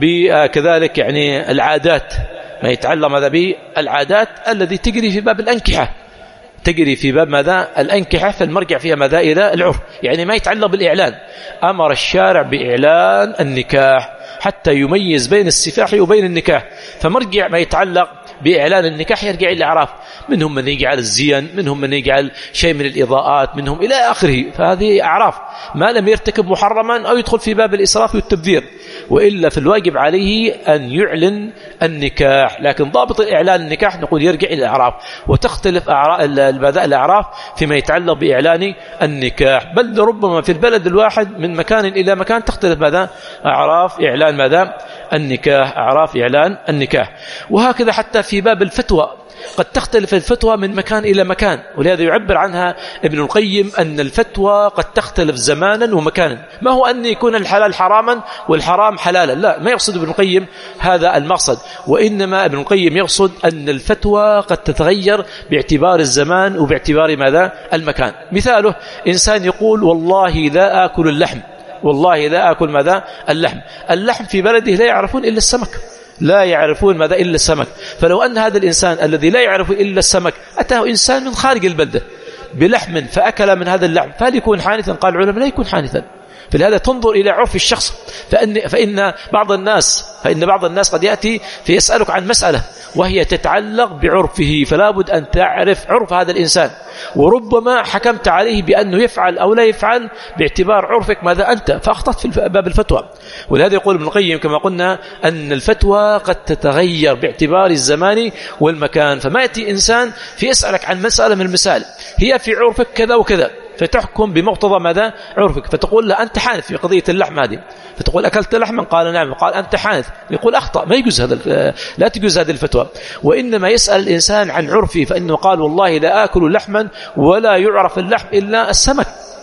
بكذلك يعني العادات، ما يتعلق ماذا بالعادات الذي تجري في باب الأنكحة، تجري في باب ماذا الأنكحة، فالمرجع فيها ماذا إلى العرف. يعني ما يتعلق بالإعلان، أمر الشارع بإعلان النكاح حتى يميز بين السفاح وبين النكاح، فمرجع ما يتعلق بإعلان النكاح يرجع إلى الأعراف، منهم من يجعل الزين، منهم من يجعل شيء من الإضاءات، منهم إلى آخره. فهذه أعراف ما لم يرتكب محرما أو يدخل في باب الإسراف والتبذير، وإلا في الواجب عليه أن يعلن النكاح. لكن ضابط الإعلان النكاح نقول يرجع إلى الأعراف، وتختلف الأعراف فيما يتعلق بإعلان النكاح، بل ربما في البلد الواحد من مكان إلى مكان تختلف ماذا أعراف إعلان ماذا النكاح، أعراف إعلان النكاح. وهكذا حتى في باب الفتوى قد تختلف الفتوى من مكان إلى مكان، ولهذا يعبر عنها ابن القيم أن الفتوى قد تختلف زمانا ومكانا. ما هو أن يكون الحلال حراما والحرام حلالا، لا، ما يقصد ابن القيم هذا المقصد، وإنما ابن القيم يقصد أن الفتوى قد تتغير باعتبار الزمان وباعتبار ماذا المكان. مثاله إنسان يقول والله لا آكل اللحم، والله لا آكل ماذا اللحم، اللحم في بلده لا يعرفون إلا السمك، لا يعرفون ماذا إلا السمك. فلو أن هذا الإنسان الذي لا يعرف إلا السمك أتاه إنسان من خارج البلدة بلحم فأكل من هذا اللحم، فهل يكون حانثا؟ قال العلماء لا يكون حانثا. فلهذا تنظر إلى عرف الشخص، فإن, فإن بعض الناس فإن بعض الناس قد يأتي فيسألك عن مسألة وهي تتعلق بعرفه، فلا بد أن تعرف عرف هذا الإنسان، وربما حكمت عليه بأنه يفعل أو لا يفعل باعتبار عرفك ماذا أنت، فأخطأت في باب الفتوى. ولهذا يقول ابن القيم كما قلنا أن الفتوى قد تتغير باعتبار الزمان والمكان. فما يأتي إنسان فيسألك عن مسألة من المسائل هي في عرفك كذا وكذا، فتحكم بمقتضى ماذا عرفك، فتقول لا أنت حانث في قضية اللحم هذه، فتقول أكلت لحما؟ قال نعم، قال أنت حانث، يقول أخطأ، ما يجوز هذا، لا تجوز هذه الفتوى. وإنما يسأل الإنسان عن عرفه، فإنه قال والله لا آكل لحما ولا يعرف اللحم إلا السمك،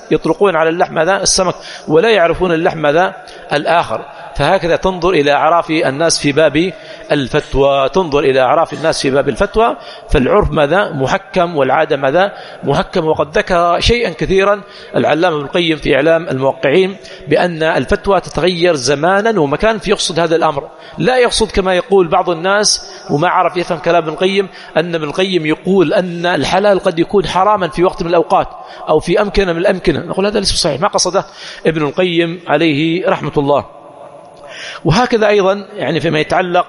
يطلقون على اللحم هذا السمك ولا يعرفون اللحم هذا الآخر. فهكذا تنظر إلى أعراف الناس في باب الفتوى، تنظر إلى أعراف الناس في باب الفتوى. فالعرف ماذا محكم والعادة ماذا محكم. وقد ذكر شيئا كثيرا العلامة ابن القيم في إعلام الموقعين بأن الفتوى تتغير زمانا ومكان، في يقصد هذا الأمر، لا يقصد كما يقول بعض الناس وما عرف يفهم كلام ابن القيم أن ابن القيم يقول أن الحلال قد يكون حراما في وقت من الأوقات أو في أمكنة من الأمكنة. نقول هذا ليس صحيح، ما قصده ابن القيم عليه رحمة الله. وهكذا أيضا يعني فيما يتعلق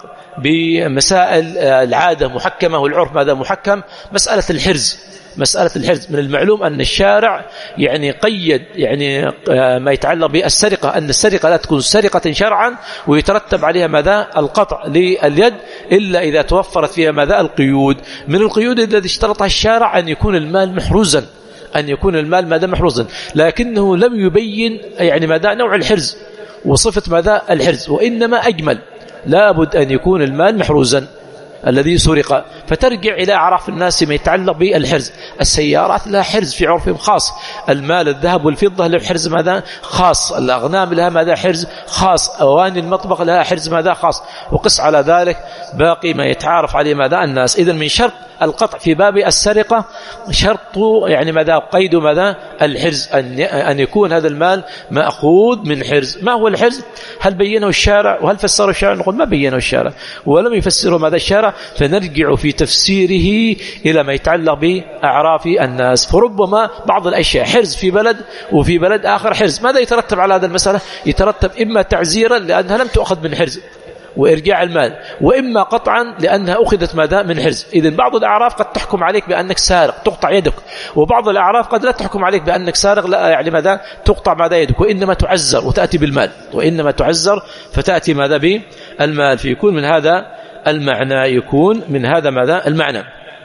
بمسائل العادة محكمة والعرف ماذا محكم. مسألة الحرز، مسألة الحرز من المعلوم أن الشارع يعني قيد يعني ما يتعلق بالسرقة، أن السرقة لا تكون سرقة شرعا ويترتب عليها ماذا القطع لليد إلا إذا توفرت فيها ماذا القيود. من القيود التي اشترطها الشارع أن يكون المال محروزا، أن يكون المال ماذا محروزا، لكنه لم يبين يعني ماذا نوع الحرز وصفة ماذا الحرز، وإنما أجمل لابد أن يكون المال محروزا الذي سرق. فترجع إلى أعراف الناس ما يتعلق بالحرز. السيارات لها حرز في عرفهم خاص، المال الذهب والفضة له حرز ماذا خاص، الأغنام لها ماذا حرز خاص، أواني المطبخ لها حرز ماذا خاص، وقس على ذلك باقي ما يتعارف عليه ماذا الناس. إذن من شرط القطع في باب السرقة شرط يعني ماذا قيد ماذا الحرز، أن أن يكون هذا المال مأخوذ من حرز. ما هو الحرز؟ هل بينه الشارع وهل فسره الشارع؟ نقول ما بينه الشارع ولم يفسره ماذا الشارع، فنرجع في تفسيره إلى ما يتعلق بأعراف الناس. فربما بعض الأشياء حرز في بلد وفي بلد آخر حرز، ماذا يترتب على هذا المسألة؟ يترتب إما تعزيرا لأنها لم تأخذ من حرز وإرجاع المال، وإما قطعا لأنها أخذت ماذا من حرز. إذن بعض الأعراف قد تحكم عليك بأنك سارق تقطع يدك، وبعض الأعراف قد لا تحكم عليك بأنك سارق لا يعني ماذا تقطع ماذا يدك، وإنما تعزر وتأتي بالمال، وإنما تعزر فتأتي ماذا بالمال. فيكون من هذا المعنى، يكون من هذا ماذا المعنى.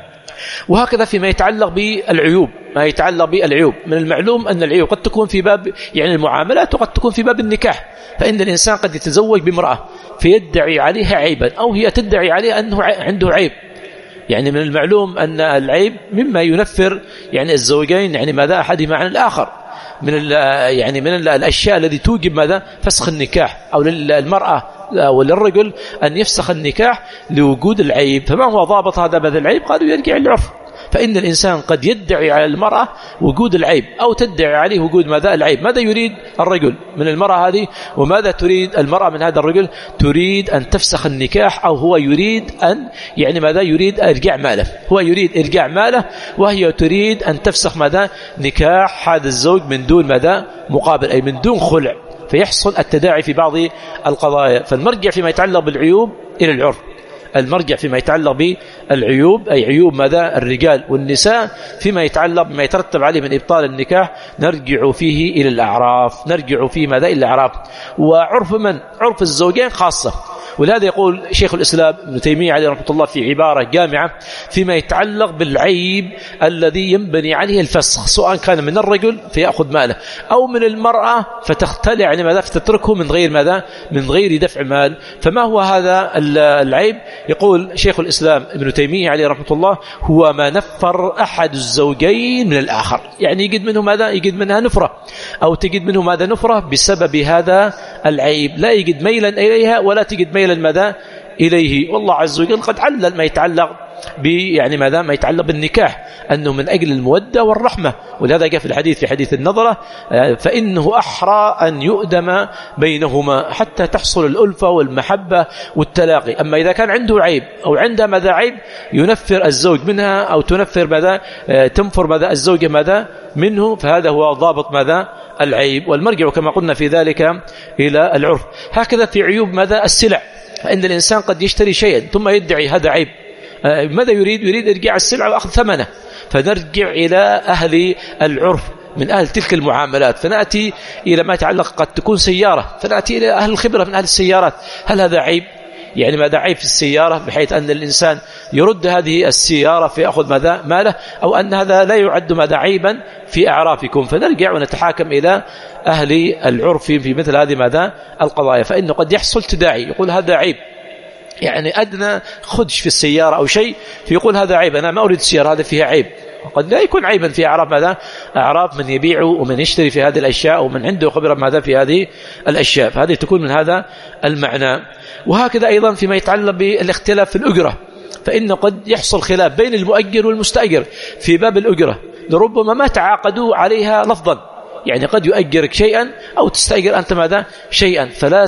وهكذا فيما يتعلق بالعيوب، ما يتعلق بالعيوب من المعلوم أن العيوب قد تكون في باب يعني المعاملات وقد تكون في باب النكاح. فإن الإنسان قد يتزوج بامرأة فيدعي عليها عيبا أو هي تدعي عليه أنه عنده عيب. يعني من المعلوم أن العيب مما ينفر يعني الزوجين يعني ماذا أحدهما عن الآخر، من يعني من الأشياء التي توجب ماذا فسخ النكاح، أو للمرأة وللرجل أن يفسخ النكاح لوجود العيب. فما هو ضابط هذا بهذا العيب؟ قالوا يرجع العرف. فإن الإنسان قد يدعي على المرأة وجود العيب أو تدعي عليه وجود ماذا العيب. ماذا يريد الرجل من المرأة هذه وماذا تريد المرأة من هذا الرجل؟ تريد أن تفسخ النكاح، أو هو يريد أن يعني ماذا يريد إرجاع ماله، هو يريد إرجاع ماله وهي تريد أن تفسخ ماذا نكاح هذا الزوج من دون ماذا مقابل، أي من دون خلع. فيحصل التداعي في بعض القضايا. فالمرجع فيما يتعلق بالعيوب إلى العرف، المرجع فيما يتعلق بالعيوب أي عيوب ماذا الرجال والنساء فيما يتعلق بما يترتب عليه من إبطال النكاح، نرجع فيه إلى الأعراف، نرجع فيه ماذا إلى الأعراف. وعرف من؟ عرف الزوجين خاصة. ولهذا يقول شيخ الإسلام ابن تيمية عليه رحمة الله في عبارة جامعة فيما يتعلق بالعيب الذي ينبني عليه الفسخ، سواء كان من الرجل فيأخذ ماله أو من المرأة فتختلع يعني ماذا فتتركه من غير ماذا من غير دفع مال. فما هو هذا العيب؟ يقول شيخ الإسلام ابن تيمية عليه رحمة الله هو ما نفر أحد الزوجين من الآخر، يعني يجد منه ماذا يجد منها نفرة، أو تجد منه ماذا نفرة بسبب هذا العيب، لا يجد ميلا إليها ولا تجد ميلا ماذا إليه. والله عز وجل قد علل ما يتعلق يعني ماذا ما يتعلق بالنكاح أنه من أجل المودة والرحمة. ولهذا جاء في الحديث في حديث النظرة فإنه أحرى أن يؤدم بينهما حتى تحصل الألفة والمحبة والتلاقي. أما إذا كان عنده عيب أو عنده ماذا عيب ينفر الزوج منها أو تنفر ماذا تنفر ماذا الزوجة ماذا منه، فهذا هو ضابط ماذا العيب. والمرجع كما قلنا في ذلك إلى العرف. هكذا في عيوب ماذا السلع، فإن الإنسان قد يشتري شيئا ثم يدعي هذا عيب، ماذا يريد؟ يريد إرجاع السلعة وأخذ ثمنه. فنرجع إلى أهل العرف من أهل تلك المعاملات، فنأتي إلى ما يتعلق قد تكون سيارة، فنأتي إلى أهل الخبرة من أهل السيارات. هل هذا عيب؟ يعني ماذا عيب في السيارة بحيث أن الإنسان يرد هذه السيارة فيأخذ ماذا ماله، أو أن هذا لا يعد ماذا عيبا في أعرافكم. فنرجع ونتحاكم إلى أهل العرف في مثل هذه ماذا القضايا. فإنه قد يحصل تداعي يقول هذا عيب، يعني أدنى خدش في السيارة أو شيء فيقول هذا عيب، أنا ما أريد السيارة هذا فيها عيب، وقد لا يكون عيبا في أعراف ماذا أعراف من يبيع ومن يشتري في هذه الأشياء ومن عنده خبرة ماذا في هذه الأشياء، فهذه تكون من هذا المعنى. وهكذا أيضا فيما يتعلق بالاختلاف في الأجرة، فإنه قد يحصل خلاف بين المؤجر والمستأجر في باب الأجرة، لربما ما تعاقدوا عليها لفظا، يعني قد يؤجرك شيئا أو تستأجر أنت ماذا شيئا، فلا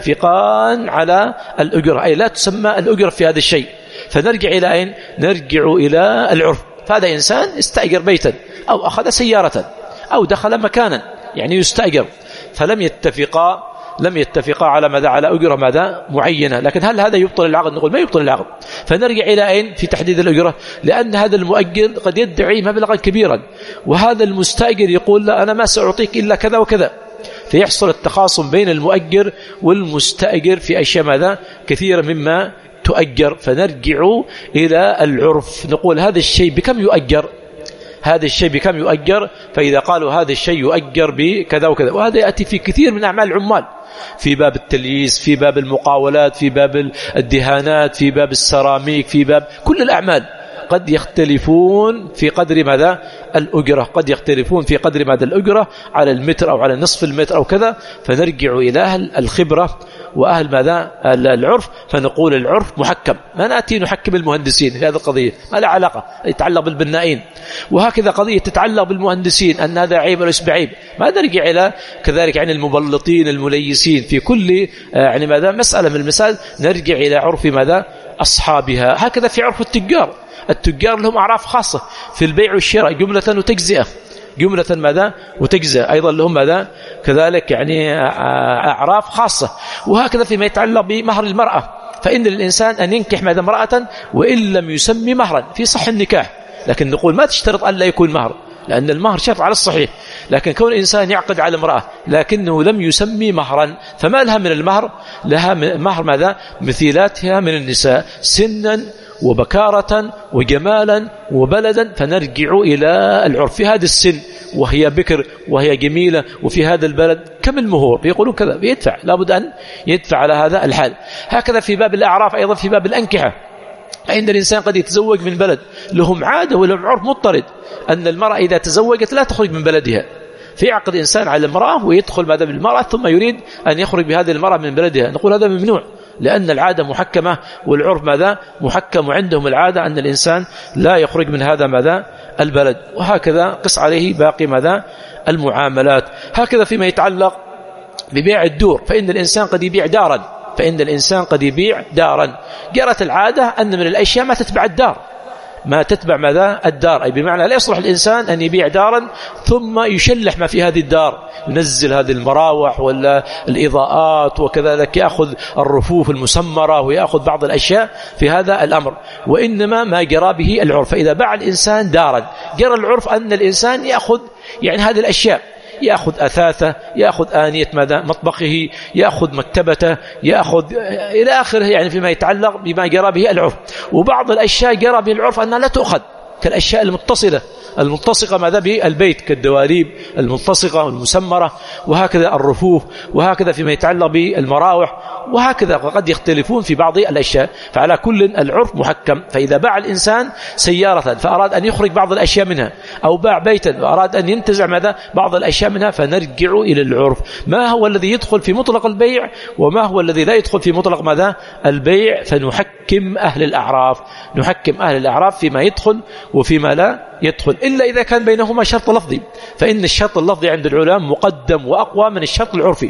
تتفقان على الأجرة، أي لا تسمى الأجرة في هذا الشيء. فنرجع إلى أين؟ نرجع إلى العرف. فهذا إنسان استأجر بيتا أو أخذ سيارة أو دخل مكانا يعني يستأجر، فلم يتفقا لم يتفقا على ماذا على أجرة ماذا معينة، لكن هل هذا يبطل العقد؟ نقول ما يبطل العقد. فنرجع إلى أين في تحديد الأجرة؟ لأن هذا المؤجر قد يدعي مبلغا كبيرا، وهذا المستأجر يقول لا أنا ما سأعطيك إلا كذا وكذا، فيحصل التخاصم بين المؤجر والمستأجر في أشياء ماذا كثيرة مما تؤجر. فنرجع إلى العرف، نقول هذا الشيء بكم يؤجر، هذا الشيء بكم يؤجر، فإذا قالوا هذا الشيء يؤجر بكذا وكذا. وهذا يأتي في كثير من أعمال العمال، في باب التلييس، في باب المقاولات، في باب الدهانات، في باب السيراميك، في باب كل الأعمال قد يختلفون في قدر ماذا الأجرة، قد يختلفون في قدر ماذا الأجرة على المتر أو على نصف المتر أو كذا. فنرجع إلى أهل الخبرة وأهل ماذا العرف، فنقول العرف محكم، ما نأتي نحكم المهندسين في هذه القضية، ما لا علاقة، يتعلق بالبنائين. وهكذا قضية تتعلق بالمهندسين أن هذا عيب وليس بعيب، ما نرجع إلى كذلك عن المبلطين المليسين في كل يعني ماذا مسألة من المسائل نرجع إلى عرف ماذا أصحابها. هكذا في عرف التجار، التجار لهم أعراف خاصة في البيع والشراء، جملة وتجزئة، جملة ماذا وتجزئة، أيضا لهم ماذا كذلك يعني أعراف خاصة. وهكذا فيما يتعلق بمهر المرأة، فإن للإنسان أن ينكح ماذا امرأة وإن لم يسمي مهرا في صح النكاح، لكن نقول ما تشترط أن لا يكون مهر، لأن المهر شرط على الصحيح. لكن كون الإنسان يعقد على امرأة لكنه لم يسمي مهرا، فما لها من المهر؟ لها مهر ماذا مثيلاتها من النساء سنا وبكارة وجمالا وبلدا. فنرجع إلى العرف في هذا السن وهي بكر وهي جميلة وفي هذا البلد كم المهور؟ يقولون كذا، يدفع، لابد أن يدفع على هذا الحال. هكذا في باب الأعراف أيضا في باب الأنكحة، فإن الإنسان قد يتزوج من بلد لهم عادة ولهم عرف مضطرد أن المرأة إذا تزوجت لا تخرج من بلدها، فيعقد إنسان على المرأة ويدخل ماذا بالمرأة ثم يريد أن يخرج بهذه المرأة من بلدها، نقول هذا ممنوع، لأن العادة محكمة والعرف ماذا محكم، وعندهم العادة أن الإنسان لا يخرج من هذا ماذا البلد. وهكذا قس عليه باقي ماذا المعاملات. هكذا فيما يتعلق ببيع الدور، فإن الإنسان قد يبيع دارا، فإن الإنسان قد يبيع دارا، جرت العادة أن من الأشياء ما تتبع الدار، ما تتبع ماذا الدار، أي بمعنى لا يصلح الإنسان أن يبيع دارا ثم يشلح ما في هذه الدار، ينزل هذه المراوح ولا الإضاءات وكذلك يأخذ الرفوف المسمرة ويأخذ بعض الأشياء في هذا الأمر، وإنما ما جرى به العرف. فإذا باع الإنسان دارا جرى العرف أن الإنسان يأخذ يعني هذه الأشياء، يأخذ أثاثة، يأخذ آنية ماذا مطبخه، يأخذ مكتبته، يأخذ إلى آخره، يعني فيما يتعلق بما جرى به العرف. وبعض الأشياء جرى به العرف أنها لا تؤخذ، كالأشياء المتصلة الملتصقة ماذا بالبيت كالدواليب الملتصقة والمسمرة، وهكذا الرفوف، وهكذا فيما يتعلق بالمراوح، وهكذا قد يختلفون في بعض الأشياء. فعلى كل العرف محكم. فإذا باع الإنسان سيارة فأراد أن يخرج بعض الأشياء منها، أو باع بيتا وأراد أن ينتزع ماذا بعض الأشياء منها، فنرجع إلى العرف، ما هو الذي يدخل في مطلق البيع وما هو الذي لا يدخل في مطلق ماذا البيع. فنحكم أهل الأعراف، نحكم أهل الأعراف فيما يدخل وفيما لا يدخل، إلا إذا كان بينهما شرط لفظي، فإن الشرط اللفظي عند العلماء مقدم وأقوى من الشرط العرفي.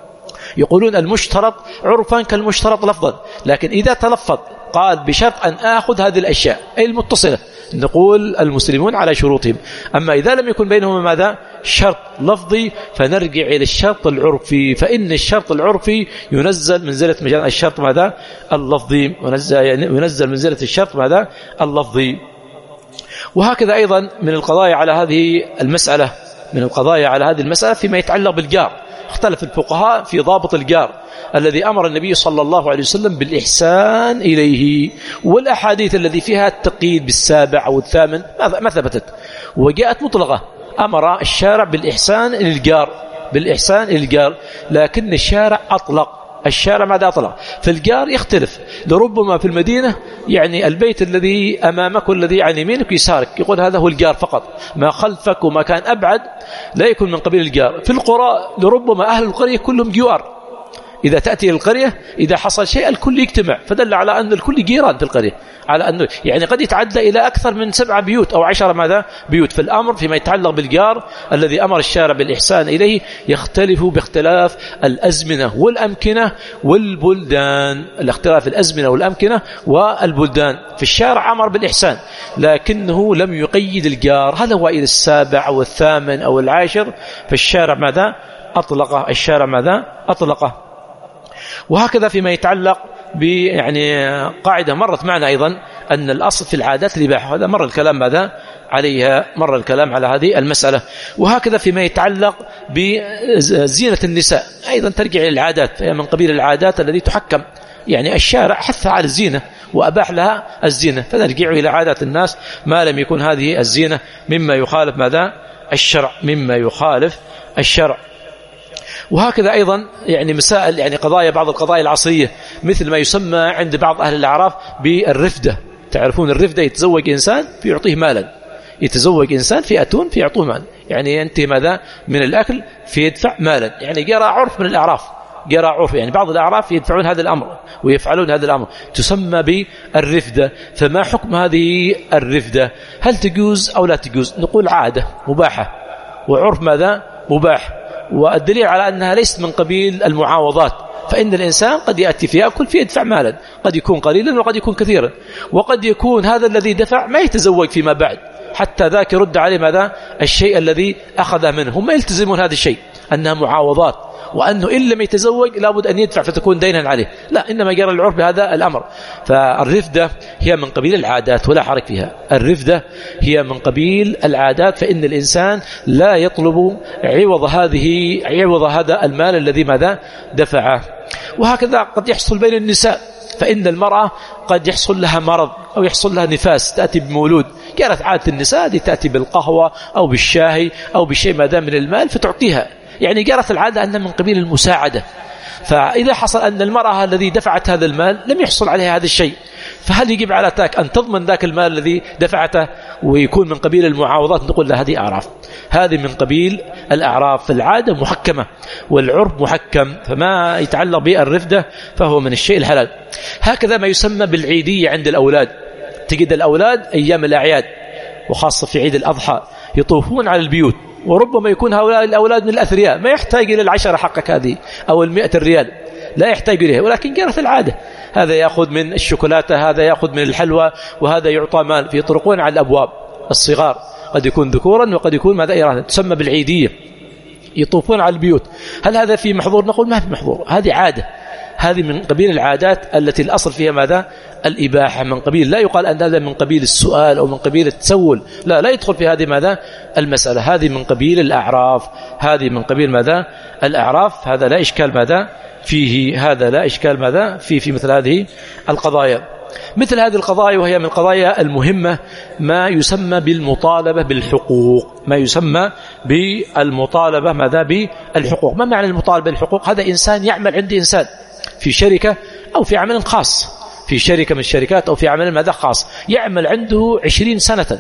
يقولون المشترط عرفا كالمشترط لفظا، لكن إذا تلفظ قال بشرط أن آخذ هذه الأشياء أي المتصلة، نقول المسلمون على شروطهم. أما إذا لم يكن بينهما ماذا شرط لفظي فنرجع إلى الشرط العرفي، فإن الشرط العرفي ينزل منزلة مجال الشرط ماذا اللفظي، ينزل منزلة الشرط ماذا اللفظي. وهكذا أيضا من القضايا على هذه المسألة من القضايا على هذه المسألة فيما يتعلق بالجار، اختلف الفقهاء في ضابط الجار الذي أمر النبي صلى الله عليه وسلم بالإحسان إليه، والأحاديث الذي فيها التقييد بالسابع أو الثامن ما ثبتت، وجاءت مطلقة. أمر الشارع بالإحسان للجار بالإحسان للجار، لكن الشارع أطلق الشارع ماذا أطلق. فالجار يختلف، لربما في المدينة يعني البيت الذي أمامك والذي عن يمينك يسارك يقول هذا هو الجار فقط، ما خلفك وما كان أبعد لا يكون من قبيل الجار. في القرى لربما أهل القرية كلهم جوار، إذا تأتي القرية إذا حصل شيء الكل يجتمع، فدل على أن الكل جيران في القرية، على أنه يعني قد يتعدى إلى أكثر من سبعة بيوت أو عشرة ماذا بيوت. فالأمر فيما يتعلق بالجار الذي أمر الشارع بالإحسان إليه يختلف باختلاف الأزمنة والأمكنة والبلدان، الاختلاف الأزمنة والأمكنة والبلدان. في الشارع أمر بالإحسان لكنه لم يقيد الجار، هذا هو إلى السابع أو الثامن أو العاشر، فالشارع ماذا أطلقه، الشارع ماذا أطلقه. وهكذا فيما يتعلق يعني قاعدة مرت معنا أيضا أن الأصل في العادات الإباحة، هذا مر الكلام ماذا عليها، مر الكلام على هذه المسألة. وهكذا فيما يتعلق بزينة النساء أيضا ترجع إلى العادات، فهي من قبيل العادات التي تحكم، يعني الشارع حث على الزينة وأباح لها الزينة، فنرجع إلى عادات الناس ما لم يكن هذه الزينة مما يخالف ماذا الشرع، مما يخالف الشرع. وهكذا أيضا يعني مسائل يعني قضايا بعض القضايا العصرية مثل ما يسمى عند بعض أهل الأعراف بالرفدة. تعرفون الرفدة، يتزوج إنسان فيعطيه مالا، يتزوج إنسان في أتون فيعطوه مال، يعني ينتهي ماذا من الأكل فيدفع مالا، يعني جرى عرف من الأعراف، جرى عرف يعني بعض الأعراف يدفعون هذا الأمر ويفعلون هذا الأمر، تسمى بالرفدة. فما حكم هذه الرفدة؟ هل تجوز أو لا تجوز؟ نقول عادة مباحة وعرف ماذا مباح، والدليل على أنها ليست من قبيل المعاوضات، فإن الإنسان قد يأتي في يأكل فيدفع مالا، قد يكون قليلا وقد يكون كثيرا، وقد يكون هذا الذي دفع ما يتزوج فيما بعد حتى ذاك يرد عليه ماذا الشيء الذي أخذه منه. هم يلتزمون هذا الشيء أنها معاوضات، وأنه إن لم يتزوج لابد أن يدفع فتكون دينا عليه، لا، إنما جرى العرف بهذا الأمر. فالرفدة هي من قبيل العادات ولا حرج فيها، الرفدة هي من قبيل العادات، فإن الإنسان لا يطلب عوض هذه عوض هذا المال الذي ماذا دفعه. وهكذا قد يحصل بين النساء، فإن المرأة قد يحصل لها مرض أو يحصل لها نفاس تأتي بمولود، كانت عادة النساء دي تأتي بالقهوة أو بالشاي أو بشيء ماذا من المال فتعطيها، يعني جرت العادة أن من قبيل المساعدة. فإذا حصل أن المرأة الذي دفعت هذا المال لم يحصل عليها هذا الشيء، فهل يجب على تاك أن تضمن ذاك المال الذي دفعته ويكون من قبيل المعاوضات؟ نقول له هذه أعراف، هذه من قبيل الأعراف، العادة محكمة والعرف محكم، فما يتعلق بالرفدة فهو من الشيء الحلال. هكذا ما يسمى بالعيدية عند الأولاد، تجد الأولاد أيام الأعياد وخاصة في عيد الأضحى يطوفون على البيوت، وربما يكون هؤلاء الأولاد من الأثرياء ما يحتاج إلى العشرة حقك هذه أو المئة الريال، لا يحتاج إليها، ولكن جرت العادة، هذا يأخذ من الشوكولاتة، هذا يأخذ من الحلوى، وهذا يعطى مال، فيطرقون على الأبواب الصغار، قد يكون ذكورا وقد يكون ماذا إيرانا، تسمى بالعيدية، يطوفون على البيوت. هل هذا في محظور؟ نقول ما في محظور، هذه عادة، هذه من قبيل العادات التي الأصل فيها ماذا الإباحة، من قبيل لا يقال أن هذا من قبيل السؤال أو من قبيل التسول، لا لا يدخل في هذه ماذا المسألة، هذه من قبيل الأعراف، هذه من قبيل ماذا الأعراف، هذا لا إشكال ماذا فيه، هذا لا إشكال ماذا فيه في مثل هذه القضايا. مثل هذه القضايا وهي من القضايا المهمة ما يسمى بالمطالبة بالحقوق، ما يسمى بالمطالبة ماذا بالحقوق. ما معنى المطالبة بالحقوق؟ هذا إنسان يعمل عند إنسان في شركة أو في عمل خاص، في شركة من الشركات أو في عمل ماذا خاص، يعمل عنده عشرين سنة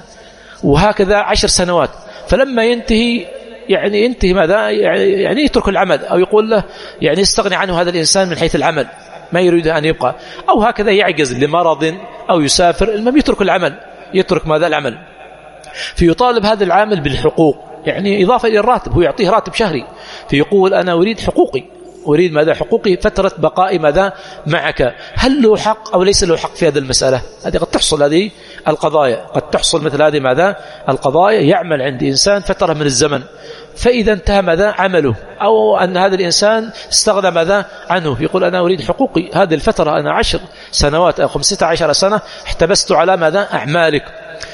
وهكذا عشر سنوات، فلما ينتهي يعني ينتهي ماذا يعني يترك العمل، أو يقول له يعني يستغني عنه هذا الإنسان من حيث العمل، ما يريد أن يبقى، أو هكذا يعجز لمرض أو يسافر، المهم يترك العمل، يترك ماذا العمل، فيطالب هذا العامل بالحقوق، يعني إضافة إلى الراتب، هو يعطيه راتب شهري، فيقول أنا أريد حقوقي، أريد ماذا حقوقي، فترة بقائي ماذا معك. هل له حق أو ليس له حق في هذه المسألة؟ هذه قد تحصل، هذه القضايا قد تحصل مثل هذه ماذا القضايا، يعمل عند إنسان فترة من الزمن، فإذا انتهى ماذا عمله، أو أن هذا الإنسان استغنى ماذا عنه، يقول أنا أريد حقوقي، هذه الفترة أنا عشر سنوات أو خمسة عشر سنة احتبست على ماذا أعمالك،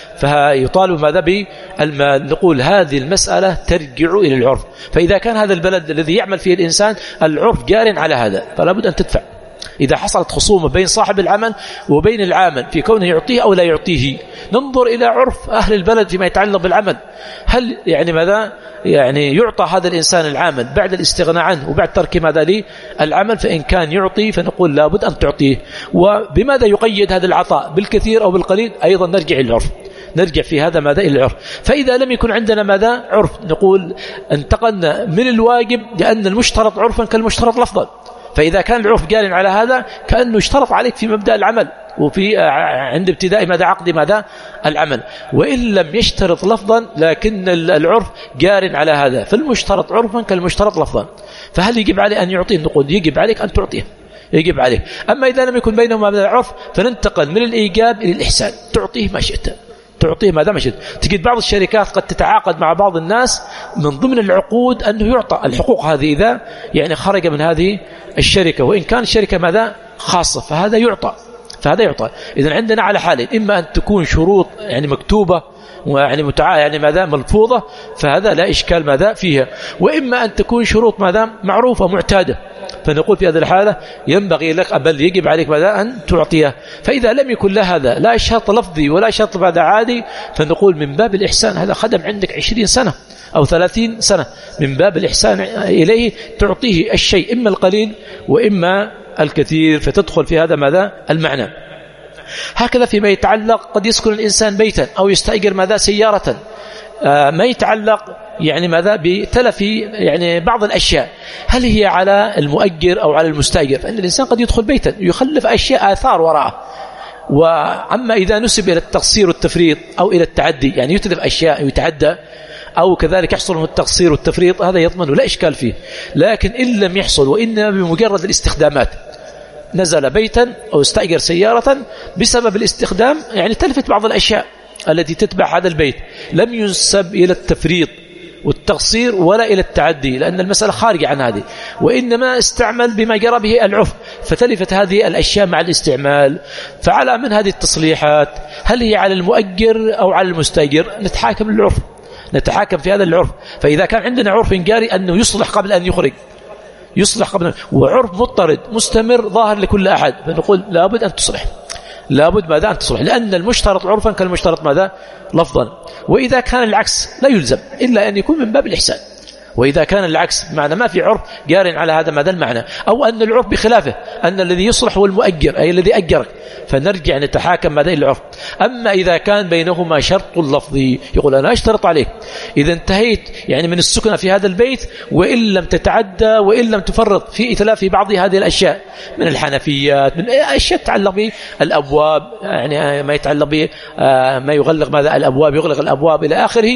فيطالب ماذا بالمال. نقول هذه المسألة ترجع إلى العرف، فإذا كان هذا البلد الذي يعمل فيه الإنسان العرف جار على هذا فلا بد أن تدفع، إذا حصلت خصومة بين صاحب العمل وبين العامل في كونه يعطيه أو لا يعطيه، ننظر إلى عرف أهل البلد فيما يتعلق بالعمل. هل يعني ماذا يعني يعطى هذا الإنسان العامل بعد الاستغناء عنه وبعد ترك ماذا لي العمل؟ فإن كان يعطي فنقول لابد أن تعطيه. وبماذا يقيد هذا العطاء؟ بالكثير أو بالقليل؟ أيضا نرجع إلى العرف، نرجع في هذا ماذا إلى العرف. فإذا لم يكن عندنا ماذا عرف، نقول انتقلنا من الواجب، لأن المشترط عرفا كالمشترط لفظا. فإذا كان العرف جار على هذا كأنه اشترط عليك في مبدأ العمل وفي عند ابتداء ماذا عقد ماذا العمل. وإن لم يشترط لفظا لكن العرف جار على هذا، فالمشترط عرفا كالمشترط لفظا. فهل يجب عليه أن يعطيه؟ نقول يجب عليك أن تعطيه، يجب عليه. أما إذا لم يكن بينهما ماذا العرف فننتقل من الإيجاب إلى الإحسان، تعطيه ما شئت، تعطيه ماذا ما شئت. تجد بعض الشركات قد تتعاقد مع بعض الناس من ضمن العقود أنه يعطى الحقوق هذه إذا يعني خرج من هذه الشركة، وإن كان الشركة ماذا خاصة، فهذا يعطى، فهذا يعطى. إذن عندنا على حالين، إما أن تكون شروط يعني مكتوبة ويعني متع يعني ماذا ملفوظة، فهذا لا إشكال ماذا فيها، وإما أن تكون شروط ماذا معروفة معتادة، فنقول في هذه الحالة ينبغي لك بل يجب عليك ماذا أن تعطيه. فإذا لم يكن له هذا لا شرط لفظي ولا شرط بعد عادي، فنقول من باب الإحسان، هذا خدم عندك عشرين سنة أو ثلاثين سنة، من باب الإحسان إليه تعطيه الشيء إما القليل وإما الكثير، فتدخل في هذا ماذا المعنى. هكذا فيما يتعلق قد يسكن الإنسان بيتا أو يستأجر ماذا سيارة، آه ما يتعلق يعني ماذا بتلف يعني بعض الأشياء، هل هي على المؤجر أو على المستأجر؟ فإن الإنسان قد يدخل بيتا يخلف أشياء آثار وراءه. وأما إذا نسب إلى التقصير والتفريط أو إلى التعدي، يعني يتلف أشياء ويتعدى أو كذلك يحصل من التقصير والتفريط، هذا يضمن لا إشكال فيه. لكن إن لم يحصل وإنما بمجرد الاستخدامات، نزل بيتا أو استأجر سيارة بسبب الاستخدام يعني تلفت بعض الأشياء التي تتبع هذا البيت، لم ينسب إلى التفريط والتقصير ولا إلى التعدي، لأن المسألة خارجة عن هذه، وإنما استعمل بما جرى به العرف، فتلفت هذه الأشياء مع الاستعمال. فعلى من هذه التصليحات، هل هي على المؤجر أو على المستأجر؟ نتحاكم للعرف، نتحاكم في هذا العرف. فإذا كان عندنا عرف جاري أنه يصلح قبل أن يخرج، يصلح قبل، وعرف مضطرد مستمر ظاهر لكل أحد، فنقول لابد أن تصلح، لابد ماذا أن تصلح، لأن المشترط عرفا كالمشترط ماذا لفظا. وإذا كان العكس لا يلزم إلا أن يكون من باب الإحسان. وإذا كان العكس معنى ما في عرف جار على هذا ماذا المعنى، أو أن العرف بخلافه، أن الذي يصلح هو المؤجر أي الذي أجرك، فنرجع نتحاكم ماذا إلى العرف. أما إذا كان بينهما شرط لفظي، يقول أنا أشترط عليك إذا انتهيت يعني من السكنة في هذا البيت، وإن لم تتعدى وإن لم تفرط في إتلاف بعض هذه الأشياء من الحنفيات، من أشياء تتعلق بالأبواب، يعني ما يتعلق بما يغلق ماذا الأبواب، يغلق الأبواب إلى آخره،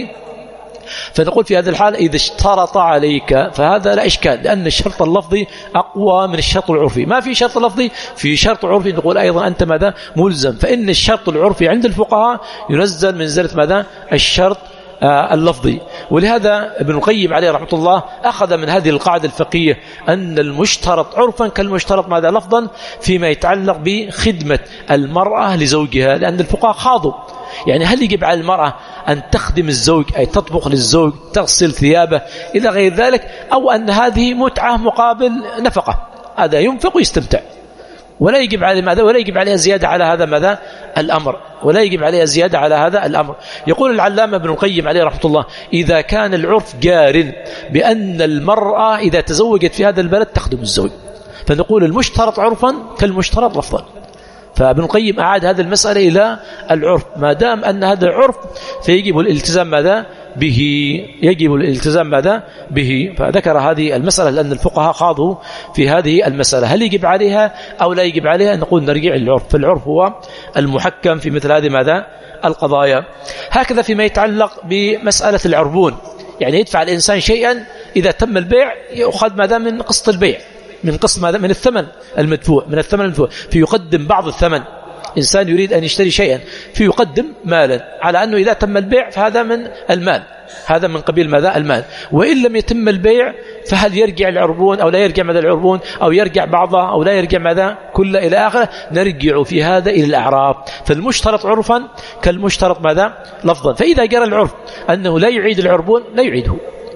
فنقول في هذا الحال إذا اشترط عليك فهذا لا إشكال، لأن الشرط اللفظي أقوى من الشرط العرفي. ما في شرط لفظي، في شرط عرفي، نقول أيضا أنت ماذا ملزم. فإن الشرط العرفي عند الفقهاء ينزل منزلة ماذا الشرط آه اللفظي. ولهذا ابن القيم عليه رحمة الله أخذ من هذه القاعدة الفقهية أن المشترط عرفا كالمشترط ماذا لفظا فيما يتعلق بخدمة المرأة لزوجها، لأن الفقهاء خاضوا يعني هل يجب على المرأة أن تخدم الزوج أي تطبخ للزوج، تغسل ثيابه إلى غير ذلك، أو أن هذه متعة مقابل نفقة، هذا ينفق ويستمتع، ولا يجب عليه ماذا ولا يجب عليها زيادة على هذا ماذا الأمر، ولا يجب عليها زيادة على هذا الأمر. يقول العلامة ابن القيم عليه رحمة الله إذا كان العرف جار بأن المرأة إذا تزوجت في هذا البلد تخدم الزوج، فنقول المشترط عرفا كالمشترط لفظا. فابن القيم أعاد هذه المسألة إلى العرف، ما دام أن هذا العرف فيجب الالتزام ماذا به، يجب الالتزام ماذا به. فذكر هذه المسألة لأن الفقهاء خاضوا في هذه المسألة، هل يجب عليها أو لا يجب عليها، نقول نرجع للعرف، فالعرف هو المحكم في مثل هذه ماذا القضايا. هكذا فيما يتعلق بمسألة العربون، يعني يدفع الإنسان شيئا إذا تم البيع يأخذ ماذا من قسط البيع، من قسط ماذا من الثمن المدفوع، من الثمن المدفوع فيقدم بعض الثمن. إنسان يريد أن يشتري شيئا فيقدم مالا على أنه إذا تم البيع فهذا من المال، هذا من قبيل ماذا المال. وإن لم يتم البيع فهل يرجع العربون أو لا يرجع ماذا العربون، أو يرجع بعضها أو لا يرجع ماذا كل إلى آخره، نرجع في هذا إلى الأعراف. فالمشترط عرفا كالمشترط ماذا لفظا. فإذا جرى العرف أنه لا يعيد العربون لا يعيده،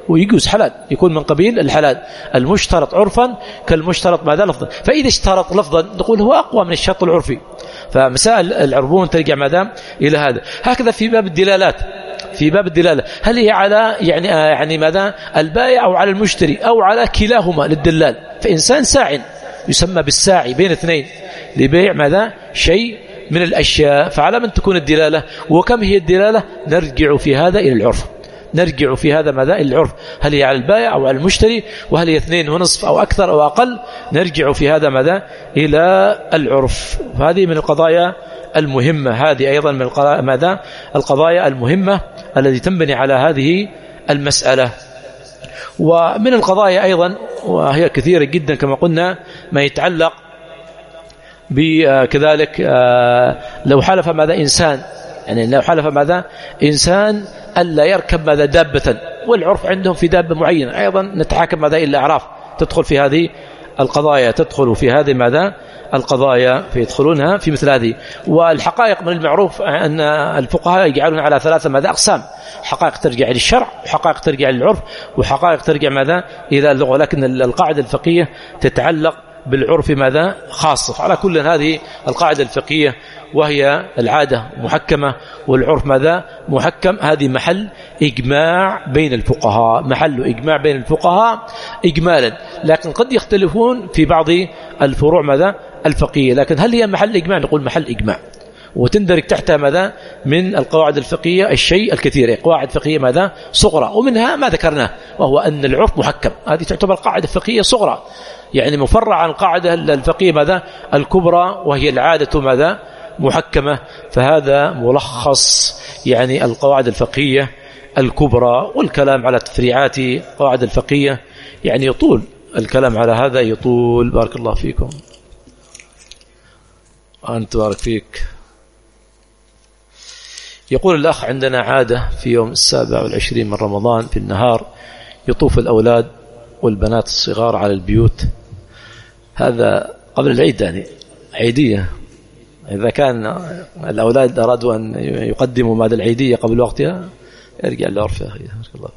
ويجوز حلال، يكون من قبيل الحلال. المشترط عرفا كالمشترط ماذا لفظا، فإذا اشترط لفظا نقول هو أقوى من الشرط العرفي. فمسائل العربون ترجع ماذا إلى هذا. هكذا في باب الدلالات، في باب الدلالة هل هي على يعني يعني ماذا البائع أو على المشتري أو على كلاهما للدلال. فإنسان ساع يسمى بالساعي بين اثنين لبيع ماذا شيء من الأشياء، فعلى من تكون الدلالة وكم هي الدلالة؟ نرجع في هذا إلى العرف، نرجع في هذا ماذا إلى العرف، هل هي على البائع أو على المشتري، وهل هي اثنين ونصف أو أكثر أو أقل، نرجع في هذا ماذا إلى العرف. هذه من القضايا المهمة، هذه أيضا من ماذا القضايا المهمة التي تنبني على هذه المسألة. ومن القضايا أيضا وهي كثيرة جدا كما قلنا ما يتعلق بكذلك لو حلف ماذا إنسان، يعني لو حلف ماذا إنسان ألا يركب ماذا دابة، والعرف عندهم في دابة معينة، أيضا نتحاكم ماذا إلى الأعراف، تدخل في هذه القضايا، تدخل في هذه ماذا القضايا فيدخلونها في مثل هذه. والحقائق من المعروف أن الفقهاء يجعلون على ثلاثة ماذا أقسام، حقائق ترجع للشرع، وحقائق ترجع للعرف، وحقائق ترجع ماذا إلى اللغة. لكن القاعدة الفقهية تتعلق بالعرف ماذا خاصة. على كل هذه القاعدة الفقهية وهي العادة محكمة والعرف ماذا محكم، هذه محل إجماع بين الفقهاء، محل إجماع بين الفقهاء إجمالا، لكن قد يختلفون في بعض الفروع ماذا الفقهية. لكن هل هي محل إجماع؟ نقول محل إجماع، وتندرج تحتها ماذا من القواعد الفقهية الشيء الكثير، قواعد فقهية ماذا صغرى، ومنها ما ذكرناه وهو أن العرف محكم، هذه تعتبر قاعدة فقهية صغرى، يعني مفرع عن القاعدة الفقهية ماذا الكبرى وهي العادة ماذا محكمة. فهذا ملخص يعني القواعد الفقهية الكبرى. والكلام على تفريعات قواعد الفقهية يعني يطول، الكلام على هذا يطول. بارك الله فيكم. أنت بارك فيك. يقول الأخ عندنا عادة في يوم السابع والعشرين من رمضان في النهار يطوف الأولاد والبنات الصغار على البيوت، هذا قبل العيد يعني عيدية، إذا كان الأولاد أرادوا أن يقدموا ماذا العيدية قبل وقتها يرجع لعرف يا أخي. بارك الله.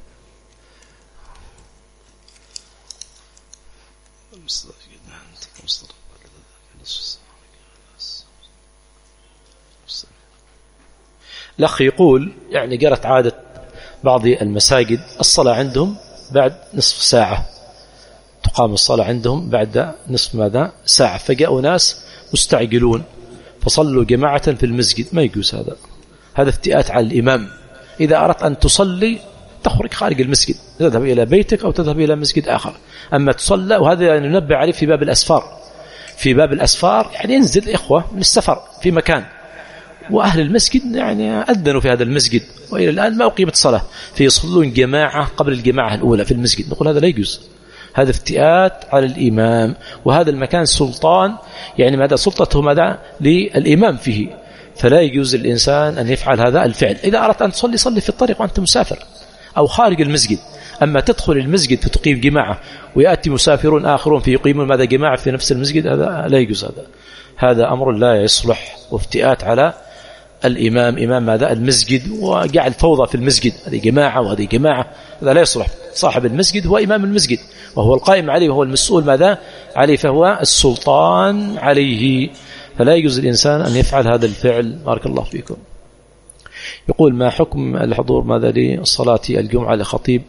الأخ يقول يعني جرت عادة بعض المساجد الصلاة عندهم بعد نصف ساعة، تقام الصلاة عندهم بعد نصف ماذا ساعة، فجاءوا ناس مستعجلون فصلوا جماعة في المسجد. ما يجوز هذا، هذا افتئات على الإمام. إذا أردت أن تصلي تخرج خارج المسجد، تذهب إلى بيتك أو تذهب إلى مسجد آخر. أما تصلى، وهذا ننبه عليه في باب الأسفار، في باب الأسفار يعني ينزل إخوة من السفر في مكان وأهل المسجد يعني أذنوا في هذا المسجد وإلى الآن ما أقيمت صلاة، فيصلون جماعة قبل الجماعة الأولى في المسجد، نقول هذا لا يجوز، هذا افتئات على الإمام. وهذا المكان سلطان يعني ماذا سلطته ماذا للإمام فيه، فلا يجوز الإنسان أن يفعل هذا الفعل. إذا أردت أن تصلي صلي في الطريق وأنت مسافر أو خارج المسجد، أما تدخل المسجد فتقيم جماعة ويأتي مسافرون آخرون فيقيمون ماذا جماعة في نفس المسجد، هذا لا يجوز، هذا هذا أمر لا يصلح، وافتئات على الإمام، إمام ماذا المسجد، وجعل فوضى في المسجد، هذه جماعة وهذه جماعة، هذا لا يصلح. صاحب المسجد هو إمام المسجد وهو القائم عليه وهو المسؤول ماذا عليه، فهو السلطان عليه، فلا يجوز الإنسان أن يفعل هذا الفعل. بارك الله فيكم. يقول ما حكم الحضور ماذا لصلاة الجمعة لخطيب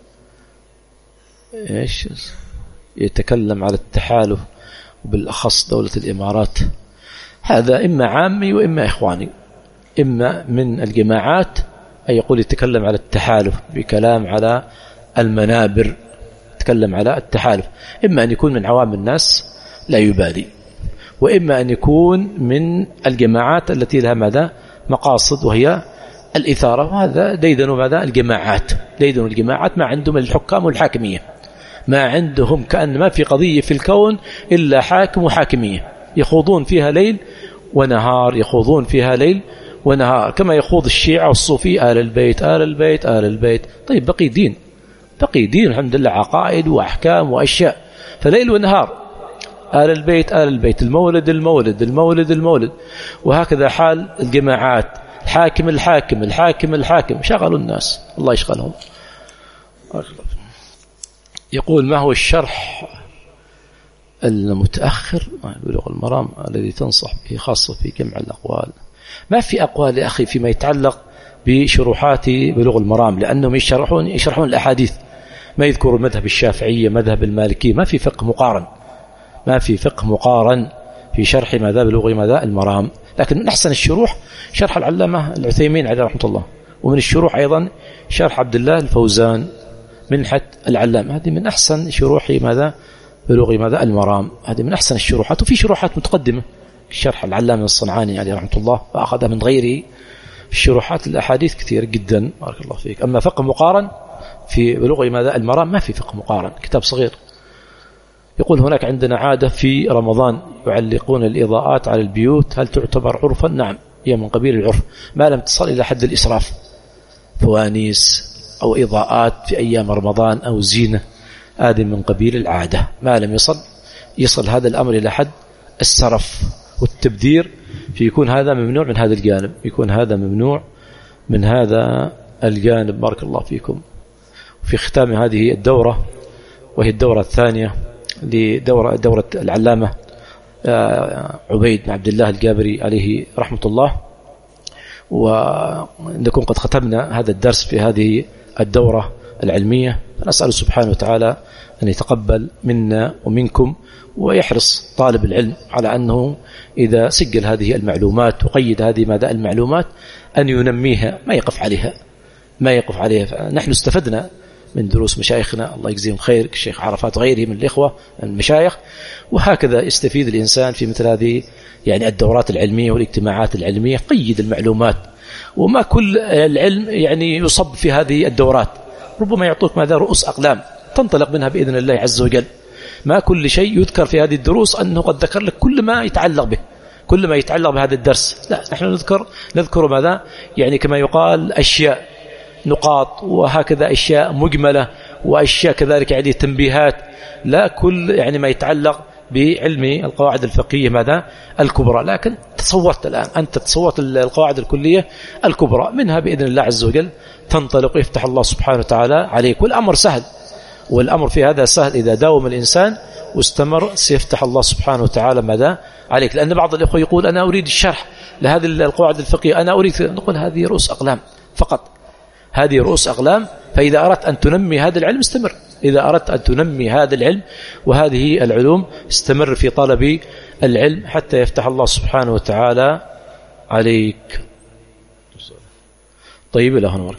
إيش يتكلم على التحالف وبالأخص دولة الإمارات؟ هذا إما عامي وإما إخواني، إما من الجماعات أن يقول يتكلم على التحالف بكلام على المنابر، يتكلم على التحالف، إما أن يكون من عوام الناس لا يبالي، وإما أن يكون من الجماعات التي لها ماذا مقاصد وهي الإثارة. وهذا ديدن ماذا الجماعات، ديدن الجماعات ما عندهم الحكام والحاكمية، ما عندهم كأن ما في قضية في الكون إلا حاكم وحاكمية، يخوضون فيها ليل ونهار، يخوضون فيها ليل ونهار كما يخوض الشيعة والصوفي آل البيت آل البيت آل البيت. طيب بقي دين، بقي دين الحمد لله، عقائد وأحكام وأشياء، فليل ونهار آل البيت آل البيت، المولد المولد المولد المولد، وهكذا حال الجماعات، الحاكم الحاكم الحاكم الحاكم، شغلوا الناس، الله يشغلهم. يقول ما هو الشرح المتأخر بلوغ المرام الذي تنصح به خاصة في جمع الأقوال؟ ما في أقوال يا أخي فيما يتعلق بشروحات بلوغ المرام، لأنهم يشرحون يشرحون الأحاديث، ما يذكروا المذهب الشافعية مذهب المالكي، ما في فقه مقارن، ما في فقه مقارن في شرح ماذا بلوغ ماذا المرام. لكن من أحسن الشروح شرح العلامة العثيمين عليه رحمة الله، ومن الشروح أيضا شرح عبد الله الفوزان منحة العلامة، هذه من أحسن شروح ماذا بلوغ ماذا المرام، هذه من أحسن الشروحات. وفي شروحات متقدمة شرح العلامة الصنعاني عليه رحمة الله وأخذها من غيره الشروحات الأحاديث كثير جدا بارك الله فيك. أما فقه مقارن في بلوغ ماذا المرام ما في فقه مقارن، كتاب صغير. يقول هناك عندنا عادة في رمضان يعلقون الإضاءات على البيوت، هل تعتبر عرفا؟ نعم، هي من قبيل العرف ما لم تصل إلى حد الإسراف، فوانيس أو إضاءات في أيام رمضان أو زينة، هذه من قبيل العادة ما لم يصل يصل هذا الأمر إلى حد السرف والتبذير، فيكون هذا ممنوع من هذا الجانب، يكون هذا ممنوع من هذا الجانب بارك الله فيكم. في ختام هذه الدورة وهي الدورة الثانية لدورة دورة العلامة عبيد بن عبد الله الجابري عليه رحمة الله، ونكون قد ختمنا هذا الدرس في هذه الدورة العلمية، نسأل سبحانه وتعالى أن يتقبل منا ومنكم، ويحرص طالب العلم على أنه إذا سجل هذه المعلومات وقيد هذه ماذا المعلومات أن ينميها، ما يقف عليها ما يقف عليها. نحن استفدنا من دروس مشايخنا الله يجزيهم خير كالشيخ عرفات وغيره من الإخوة المشايخ، وهكذا يستفيد الإنسان في مثل هذه يعني الدورات العلمية والاجتماعات العلمية. قيد المعلومات، وما كل العلم يعني يصب في هذه الدورات، ربما يعطوك ماذا رؤوس أقلام تنطلق منها بإذن الله عز وجل. ما كل شيء يذكر في هذه الدروس أنه قد ذكر لك كل ما يتعلق به، كل ما يتعلق بهذا الدرس، لا، نحن نذكر نذكر ماذا يعني كما يقال أشياء نقاط، وهكذا أشياء مجملة، وأشياء كذلك يعني تنبيهات، لا كل يعني ما يتعلق بعلم القواعد الفقهية ماذا الكبرى. لكن تصورت الآن أنت تصورت القواعد الكلية الكبرى، منها بإذن الله عز وجل تنطلق ويفتح الله سبحانه وتعالى عليك، والأمر سهل، والأمر في هذا سهل إذا داوم الإنسان واستمر سيفتح الله سبحانه وتعالى ماذا عليك. لأن بعض الإخوة يقول أنا أريد الشرح لهذه القواعد الفقهية، أنا أريد، نقول هذه رؤوس أقلام فقط، هذه رؤوس أقلام. فإذا أردت أن تنمي هذا العلم استمر، إذا أردت أن تنمي هذا العلم وهذه العلوم استمر في طلب العلم حتى يفتح الله سبحانه وتعالى عليك. طيب، إلى هنا.